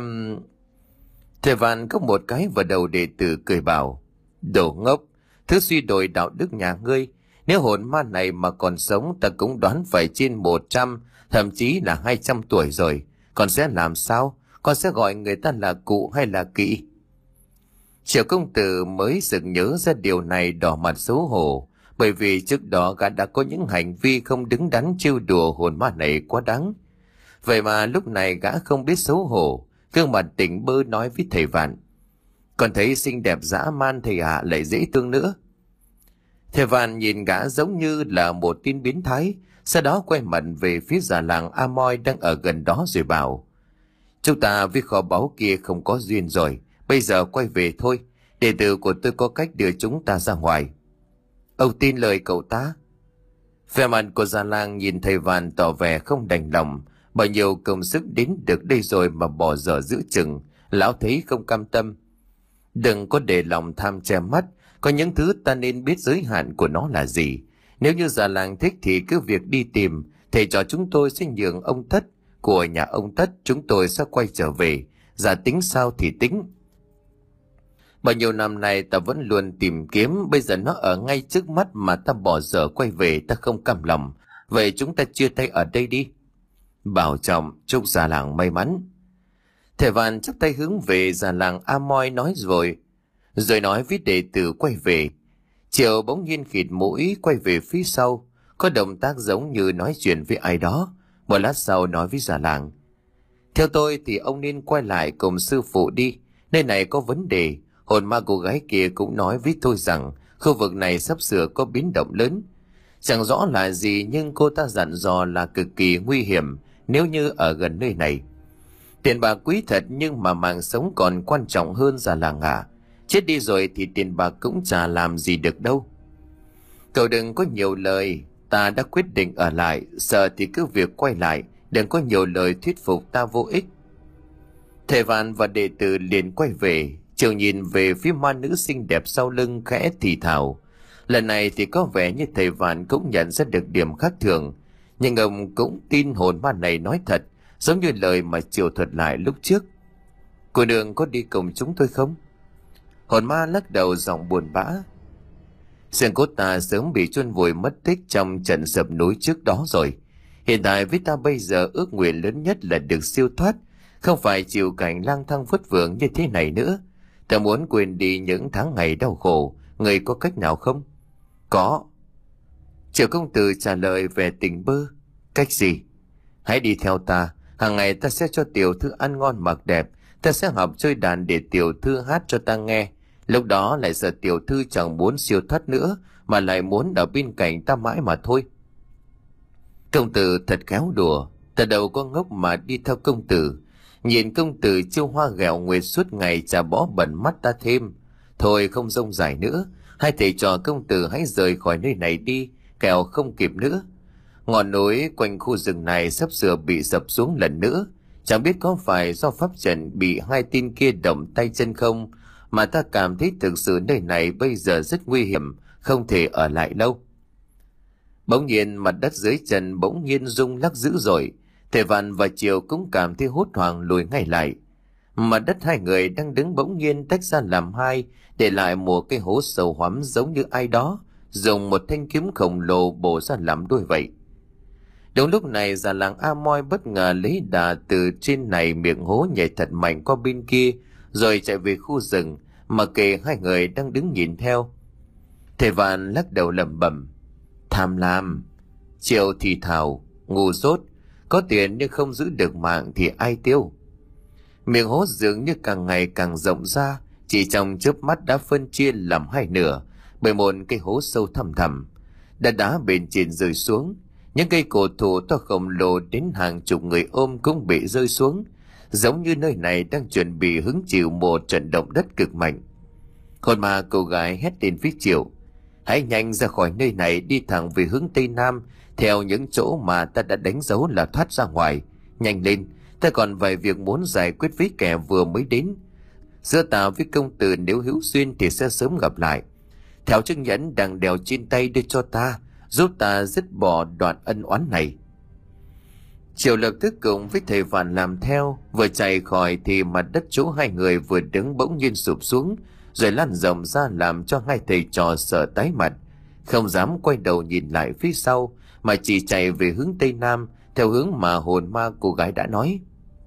Thầy Vạn có một cái vào đầu đệ tử cười bảo. Đồ ngốc, thứ suy đồi đạo đức nhà ngươi. Nếu hồn ma này mà còn sống ta cũng đoán phải trên một trăm, thậm chí là hai trăm tuổi rồi. Con sẽ làm sao? Con sẽ gọi người ta là cụ hay là kỵ? Triệu công tử mới sực nhớ ra điều này, đỏ mặt xấu hổ, bởi vì trước đó gã đã có những hành vi không đứng đắn trêu đùa hồn ma này quá đáng. Vậy mà lúc này gã không biết xấu hổ, gương mặt tỉnh bơ nói với thầy Vạn. Còn thấy xinh đẹp dã man thầy ạ, lại dễ thương nữa. Thầy Vạn nhìn gã giống như là một tin biến thái, sau đó quay mặt về phía già làng A Moi đang ở gần đó rồi bảo. Chúng ta với kho báu kia không có duyên rồi, bây giờ quay về thôi, đệ tử của tôi có cách đưa chúng ta ra ngoài. Ông tin lời cậu ta? Vẻ mặt của già làng nhìn thầy Vạn tỏ vẻ không đành lòng, bao nhiêu công sức đến được đây rồi mà bỏ dở giữa chừng, lão thấy không cam tâm. Đừng có để lòng tham che mắt, Có những thứ ta nên biết giới hạn của nó là gì. Nếu như già làng thích thì cứ việc đi tìm, thầy trò chúng tôi sẽ nhường ông Tất. Của nhà ông Tất chúng tôi sẽ quay trở về, già tính sao thì tính. Bao nhiêu năm nay ta vẫn luôn tìm kiếm, bây giờ nó ở ngay trước mắt mà ta bỏ dở quay về, ta không cam lòng. Vậy chúng ta chia tay ở đây đi. Bảo trọng, chúc già làng may mắn. Thầy Vạn chắp tay hướng về già làng A Moi nói rồi, rồi nói với đệ tử quay về. Triệu bỗng nhiên khịt mũi quay về phía sau, có động tác giống như nói chuyện với ai đó. Một lát sau nói với già làng, theo tôi thì ông nên quay lại cùng sư phụ đi, nơi này có vấn đề. Hồn ma cô gái kia cũng nói với tôi rằng khu vực này sắp sửa có biến động lớn. Chẳng rõ là gì nhưng cô ta dặn dò là cực kỳ nguy hiểm nếu như ở gần nơi này. Tiền bạc quý thật nhưng mà mạng sống còn quan trọng hơn già làng à. Chết đi rồi thì tiền bạc cũng chả làm gì được đâu. Cậu đừng có nhiều lời, ta đã quyết định ở lại, sợ thì cứ việc quay lại, đừng có nhiều lời thuyết phục ta vô ích. Thầy Vạn và đệ tử liền quay về. Chiều nhìn về phía ma nữ xinh đẹp sau lưng khẽ thì thào. Lần này thì có vẻ như thầy Vạn cũng nhận ra được điểm khác thường, nhưng ông cũng tin hồn ma này nói thật, giống như lời mà Triều thuật lại lúc trước. Cô nương có đi cùng chúng tôi không? Hồn ma lắc đầu giọng buồn bã. Xương cốt ta sớm bị chôn vùi mất tích trong trận sập núi trước đó rồi. Hiện tại với ta bây giờ ước nguyện lớn nhất là được siêu thoát, không phải chịu cảnh lang thang vất vưởng như thế này nữa. Ta muốn quên đi những tháng ngày đau khổ. Người có cách nào không? Có. Triệu công tử trả lời về tỉnh bơ. Cách gì? Hãy đi theo ta. Hàng ngày ta sẽ cho tiểu thư ăn ngon mặc đẹp. Ta sẽ học chơi đàn để tiểu thư hát cho ta nghe. Lúc đó lại sợ tiểu thư chẳng muốn siêu thoát nữa, mà lại muốn ở bên cạnh ta mãi mà thôi. Công tử thật khéo đùa. Ta đâu có ngốc mà đi theo công tử. Nhìn công tử chiêu hoa ghẹo nguyệt suốt ngày chả bỏ bẩn mắt ta thêm. Thôi không rông dài nữa, hai thầy trò công tử hãy rời khỏi nơi này đi, kẻo không kịp nữa. Ngọn núi quanh khu rừng này sắp sửa bị sập xuống lần nữa. Chẳng biết có phải do pháp trận bị hai tên kia động tay chân không, mà ta cảm thấy thực sự nơi này bây giờ rất nguy hiểm, không thể ở lại lâu. Bỗng nhiên mặt đất dưới chân bỗng nhiên rung lắc dữ dội. Thầy Vạn và Triều cũng cảm thấy hốt hoảng lùi ngay lại. Mặt đất hai người đang đứng bỗng nhiên tách ra làm hai, để lại một cái hố sâu hoắm giống như ai đó dùng một thanh kiếm khổng lồ bổ ra làm đuôi vậy. Đúng lúc này già làng A Moi bất ngờ lấy đà từ trên này miệng hố nhảy thật mạnh qua bên kia, rồi chạy về khu rừng, mà kệ hai người đang đứng nhìn theo. Thầy Vạn lắc đầu lẩm bẩm, tham lam. Triều thì thào, ngu dốt, có tiền nhưng không giữ được mạng thì ai tiêu. Miệng hố dường như càng ngày càng rộng ra, chỉ trong chớp mắt đã phân chia làm hai nửa bởi một cái hố sâu thẳm thẳm. Đá đá bên trên rơi xuống, những cây cổ thụ to khổng lồ đến hàng chục người ôm cũng bị rơi xuống, giống như nơi này đang chuẩn bị hứng chịu một trận động đất cực mạnh. Hồn ma cô gái hét lên phía Triệu, hãy nhanh ra khỏi nơi này, đi thẳng về hướng tây nam, theo những chỗ mà ta đã đánh dấu là thoát ra ngoài. Nhanh lên, ta còn vài việc muốn giải quyết với kẻ vừa mới đến. Giữa ta với công tử nếu hữu duyên thì sẽ sớm gặp lại. Theo chiếc nhẫn đang đeo trên tay đưa cho ta, giúp ta dứt bỏ đoạn ân oán này. Triệu lập tức cùng với thầy Vạn làm theo. Vừa chạy khỏi thì mặt đất chỗ hai người vừa đứng bỗng nhiên sụp xuống, rồi lan rộng ra làm cho hai thầy trò sợ tái mặt, không dám quay đầu nhìn lại phía sau, mà chỉ chạy về hướng tây nam, theo hướng mà hồn ma cô gái đã nói.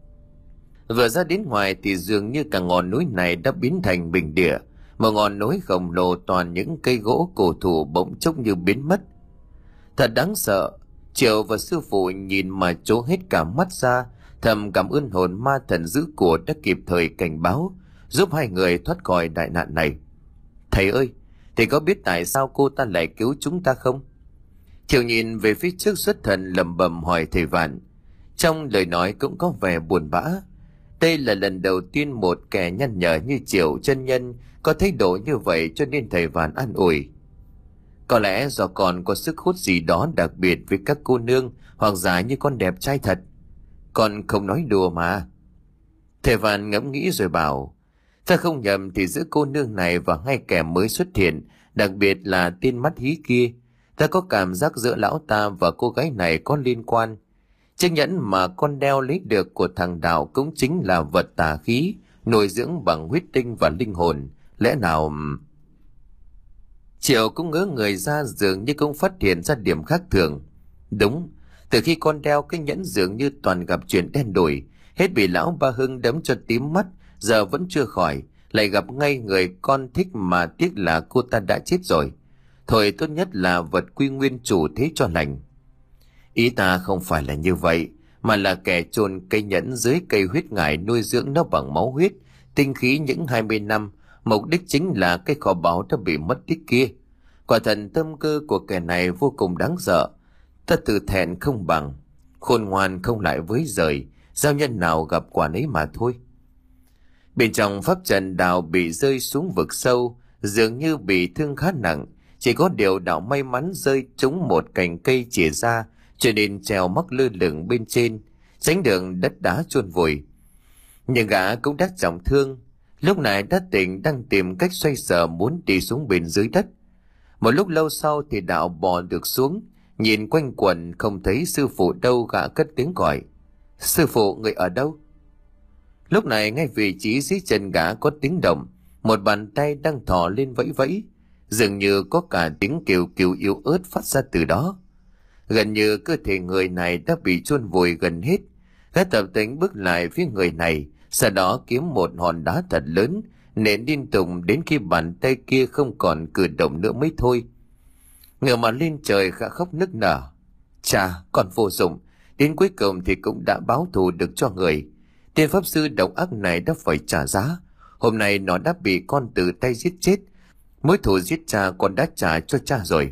Vừa ra đến ngoài thì dường như cả ngọn núi này đã biến thành bình địa, một ngọn núi khổng lồ toàn những cây gỗ cổ thụ bỗng chốc như biến mất. Thật đáng sợ. Triệu và sư phụ nhìn mà trố hết cả mắt ra, thầm cảm ơn hồn ma thần dữ của đã kịp thời cảnh báo, giúp hai người thoát khỏi đại nạn này. Thầy ơi, thầy có biết tại sao cô ta lại cứu chúng ta không? Triệu nhìn về phía trước xuất thần lẩm bẩm hỏi thầy Vạn, trong lời nói cũng có vẻ buồn bã. Đây là lần đầu tiên một kẻ nhăn nhở như Triệu chân nhân có thái độ như vậy, cho nên thầy Vạn an ủi. Có lẽ do còn có sức hút gì đó đặc biệt với các cô nương, hoặc giả như con đẹp trai thật. Con không nói đùa mà. Thầy Vạn ngẫm nghĩ rồi bảo, Ta không nhầm thì giữa cô nương này và ngay kẻ mới xuất hiện, đặc biệt là tên mắt hí kia, ta có cảm giác giữa lão ta và cô gái này có liên quan. Chiếc nhẫn mà con đeo lấy được của thằng Đạo cũng chính là vật tà khí, nuôi dưỡng bằng huyết tinh và linh hồn. Lẽ nào... Triệu cũng ngỡ người ra, dường như cũng phát hiện ra điểm khác thường. Đúng, từ khi con đeo cái nhẫn dường như toàn gặp chuyện đen đủi, hết bị lão Ba Hưng đấm cho tím mắt, giờ vẫn chưa khỏi, lại gặp ngay người con thích mà tiếc là cô ta đã chết rồi. Thôi tốt nhất là vật quy nguyên chủ thế cho lành. Ý ta không phải là như vậy, mà là kẻ chôn cây nhẫn dưới cây huyết ngải nuôi dưỡng nó bằng máu huyết, tinh khí những hai mươi năm, mục đích chính là cái kho báu đã bị mất tích kia. Quả thần tâm cơ của kẻ này vô cùng đáng sợ. Ta tự thẹn không bằng, khôn ngoan không lại với rời, giao nhân nào gặp quả nấy mà thôi. Bên trong pháp trận, Đào bị rơi xuống vực sâu, dường như bị thương khá nặng. Chỉ có điều Đào may mắn rơi trúng một cành cây chìa ra, cho nên treo mắc lơ lửng bên trên, tránh đường đất đá chôn vùi. Nhưng gã cũng đã trọng thương, lúc này đã tỉnh, đang tìm cách xoay sở muốn đi xuống bên dưới đất. Một lúc lâu sau thì Đạo bò được xuống, nhìn quanh quẩn không thấy sư phụ đâu, gã cất tiếng gọi: "Sư phụ, người ở đâu?" Lúc này ngay vị trí dưới chân gã có tiếng động, một bàn tay đang thò lên vẫy vẫy, dường như có cả tiếng kêu kêu yếu ớt phát ra từ đó. Gần như cơ thể người này đã bị chôn vùi gần hết. Gã tập tính bước lại phía người này, sau đó kiếm một hòn đá thật lớn nện liên tục đến khi bàn tay kia không còn cử động nữa mới thôi. Ngửa mặt lên trời, gã khóc nức nở: "Chà, còn vô dụng, đến cuối cùng thì cũng đã báo thù được cho người. Tên pháp sư độc ác này đã phải trả giá. Hôm nay nó đã bị con tự tay giết chết. Mối thù giết cha con đã trả cho cha rồi."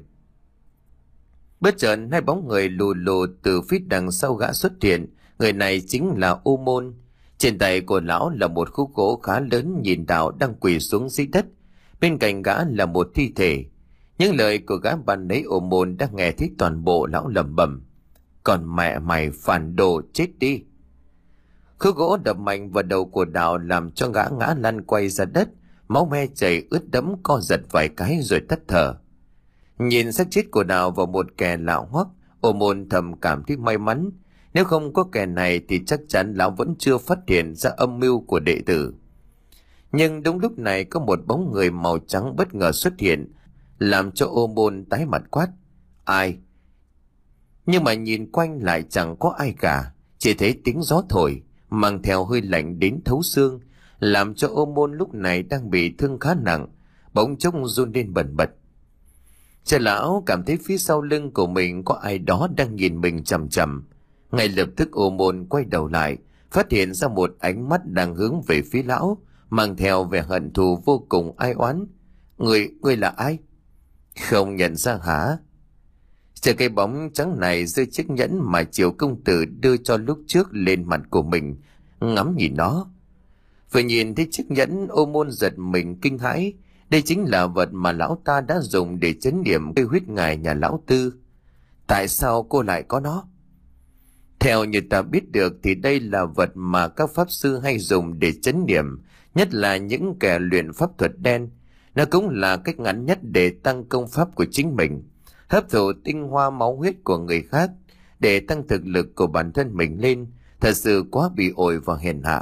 Bất chợt hai bóng người lù lù từ phía đằng sau gã xuất hiện. Người này chính là U Môn. Trên tay của lão là một khúc gỗ khá lớn, nhìn Đạo đang quỳ xuống dưới đất. Bên cạnh gã là một thi thể. Những lời của gã ban nãy U Môn đã nghe thấy toàn bộ. Lão lẩm bẩm: "Còn mẹ mày, phản đồ, chết đi!" Khúc gỗ đập mạnh vào đầu của Đạo làm cho gã ngã lăn quay ra đất, máu me chảy ướt đẫm, co giật vài cái rồi tắt thở. Nhìn xác chết của Đạo và một kẻ lạ hoắc, Ô Môn thầm cảm thấy may mắn. Nếu không có kẻ này thì chắc chắn lão vẫn chưa phát hiện ra âm mưu của đệ tử. Nhưng đúng lúc này có một bóng người màu trắng bất ngờ xuất hiện, làm cho Ô Môn tái mặt quát: "Ai?" Nhưng mà nhìn quanh lại chẳng có ai cả, chỉ thấy tiếng gió thổi mang theo hơi lạnh đến thấu xương, làm cho Ô Môn lúc này đang bị thương khá nặng, bỗng chốc run lên bần bật. Cha lão cảm thấy phía sau lưng của mình có ai đó đang nhìn mình chằm chằm. Ngay lập tức Ô Môn quay đầu lại, phát hiện ra một ánh mắt đang hướng về phía lão, mang theo vẻ hận thù vô cùng ai oán. Người, người là ai?" "Không nhận ra hả?" Chờ cái bóng trắng này rơi chiếc nhẫn mà Triều công tử đưa cho lúc trước lên mặt của mình, ngắm nhìn nó. Vừa nhìn thấy chiếc nhẫn, Ô Môn giật mình kinh hãi. Đây chính là vật mà lão ta đã dùng để trấn điểm cây huyết ngài nhà lão Tư. Tại sao cô lại có nó? Theo như ta biết được thì đây là vật mà các pháp sư hay dùng để trấn điểm, nhất là những kẻ luyện pháp thuật đen. Nó cũng là cách ngắn nhất để tăng công pháp của chính mình, hấp thụ tinh hoa máu huyết của người khác để tăng thực lực của bản thân mình lên. Thật sự quá bị ổi và hèn hạ.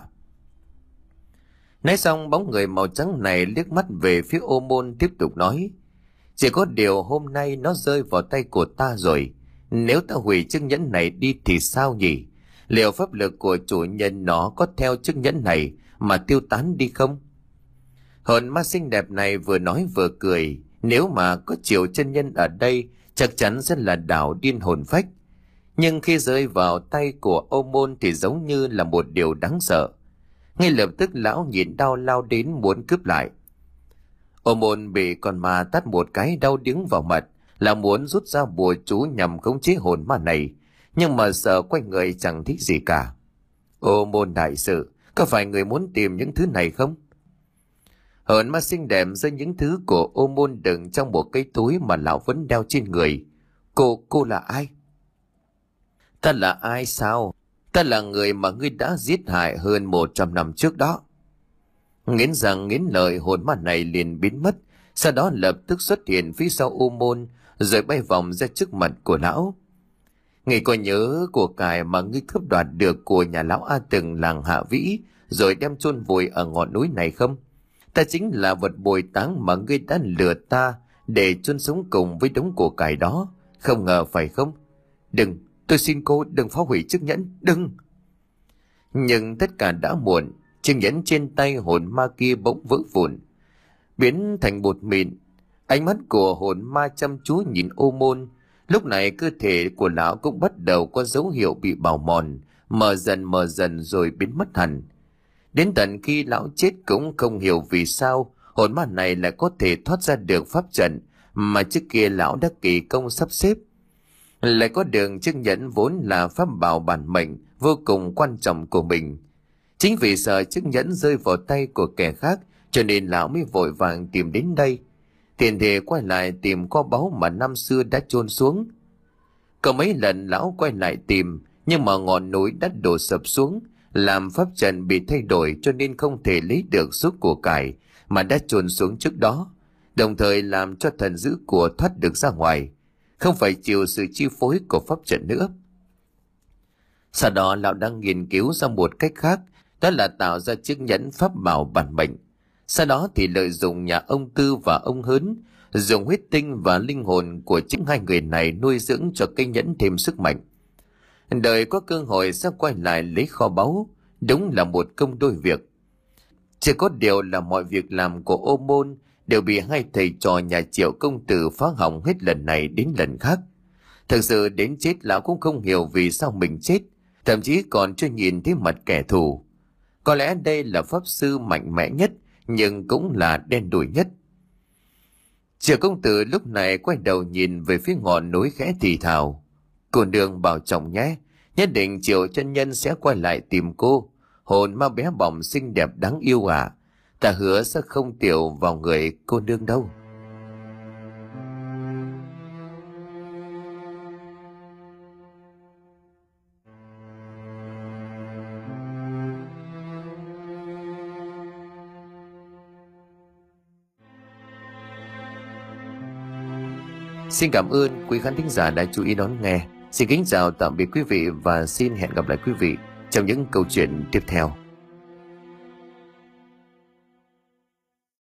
Nói xong, bóng người màu trắng này liếc mắt về phía Ô Môn, tiếp tục nói: "Chỉ có điều hôm nay nó rơi vào tay của ta rồi. Nếu ta hủy chiếc nhẫn này đi thì sao nhỉ? Liệu pháp lực của chủ nhân nó có theo chiếc nhẫn này mà tiêu tán đi không?" Hồn ma xinh đẹp này vừa nói vừa cười. Nếu mà có Triều chân nhân ở đây, chắc chắn sẽ là đảo điên hồn phách. Nhưng khi rơi vào tay của Ô Môn thì giống như là một điều đáng sợ. Ngay lập tức lão nhìn đau lao đến muốn cướp lại. Ô Môn bị con ma tát một cái đau điếng vào mặt, là muốn rút ra bùa chú nhằm khống chế hồn ma này, nhưng mà sợ quanh người chẳng thích gì cả. "Ô Môn đại sự, có phải người muốn tìm những thứ này không?" Hồn ma xinh đẹp giơ những thứ của Ô Môn đựng trong một cái túi mà lão vẫn đeo trên người. Cô, cô là ai?" "Ta là ai sao? Ta là người mà ngươi đã giết hại hơn một trăm năm trước đó." Nghiến răng nghiến lợi, hồn ma này liền biến mất, sau đó lập tức xuất hiện phía sau ô môn, rồi bay vòng ra trước mặt của lão. Ngươi có nhớ của cải mà ngươi cướp đoạt được của nhà lão A Từng làng Hạ Vĩ, rồi đem chôn vùi ở ngọn núi này không? Ta chính là vật bồi táng mà ngươi đã lừa ta để chôn sống cùng với đống của cải đó, không ngờ phải không? Đừng, tôi xin cô đừng phá hủy chiếc nhẫn, đừng. Nhưng tất cả đã muộn, chiếc nhẫn trên tay hồn ma kia bỗng vỡ vụn, biến thành bột mịn. Ánh mắt của hồn ma chăm chú nhìn ô môn. Lúc này cơ thể của lão cũng bắt đầu có dấu hiệu bị bào mòn, mờ dần mờ dần rồi biến mất hẳn. Đến tận khi lão chết cũng không hiểu vì sao hồn ma này lại có thể thoát ra được pháp trận mà trước kia lão đã kỳ công sắp xếp, lại có đường chiếc nhẫn vốn là pháp bảo bản mệnh vô cùng quan trọng của mình. Chính vì sợ chiếc nhẫn rơi vào tay của kẻ khác cho nên lão mới vội vàng tìm đến đây, tiền thể quay lại tìm kho báu mà năm xưa đã chôn xuống. Có mấy lần lão quay lại tìm, nhưng mà ngọn núi đã đổ sập xuống, làm pháp trận bị thay đổi cho nên không thể lấy được số của cải mà đã chôn xuống trước đó, đồng thời làm cho thần giữ của thoát được ra ngoài, không phải chịu sự chi phối của pháp trận nữa. Sau đó lão đang nghiên cứu ra một cách khác, đó là tạo ra chiếc nhẫn pháp bảo bản mệnh. Sau đó thì lợi dụng nhà ông Tư và ông Hớn, dùng huyết tinh và linh hồn của chính hai người này nuôi dưỡng cho cây nhẫn thêm sức mạnh. Đợi có cơ hội sẽ quay lại lấy kho báu, đúng là một công đôi việc. Chỉ có điều là mọi việc làm của ô môn đều bị hai thầy trò nhà Triệu công tử phá hỏng hết lần này đến lần khác. Thực sự đến chết lão cũng không hiểu vì sao mình chết, thậm chí còn chưa nhìn thấy mặt kẻ thù. Có lẽ đây là pháp sư mạnh mẽ nhất, nhưng cũng là đen đủi nhất. Triệu công tử lúc này quay đầu nhìn về phía ngọn núi khẽ thì thào: Cô nương bảo trọng nhé, nhất định Triệu chân nhân sẽ quay lại tìm cô. Hồn ma bé bỏng xinh đẹp đáng yêu à, ta hứa sẽ không tiểu vào người cô nương đâu. Xin cảm ơn quý khán thính giả đã chú ý đón nghe. Xin kính chào tạm biệt quý vị và xin hẹn gặp lại quý vị trong những câu chuyện tiếp theo.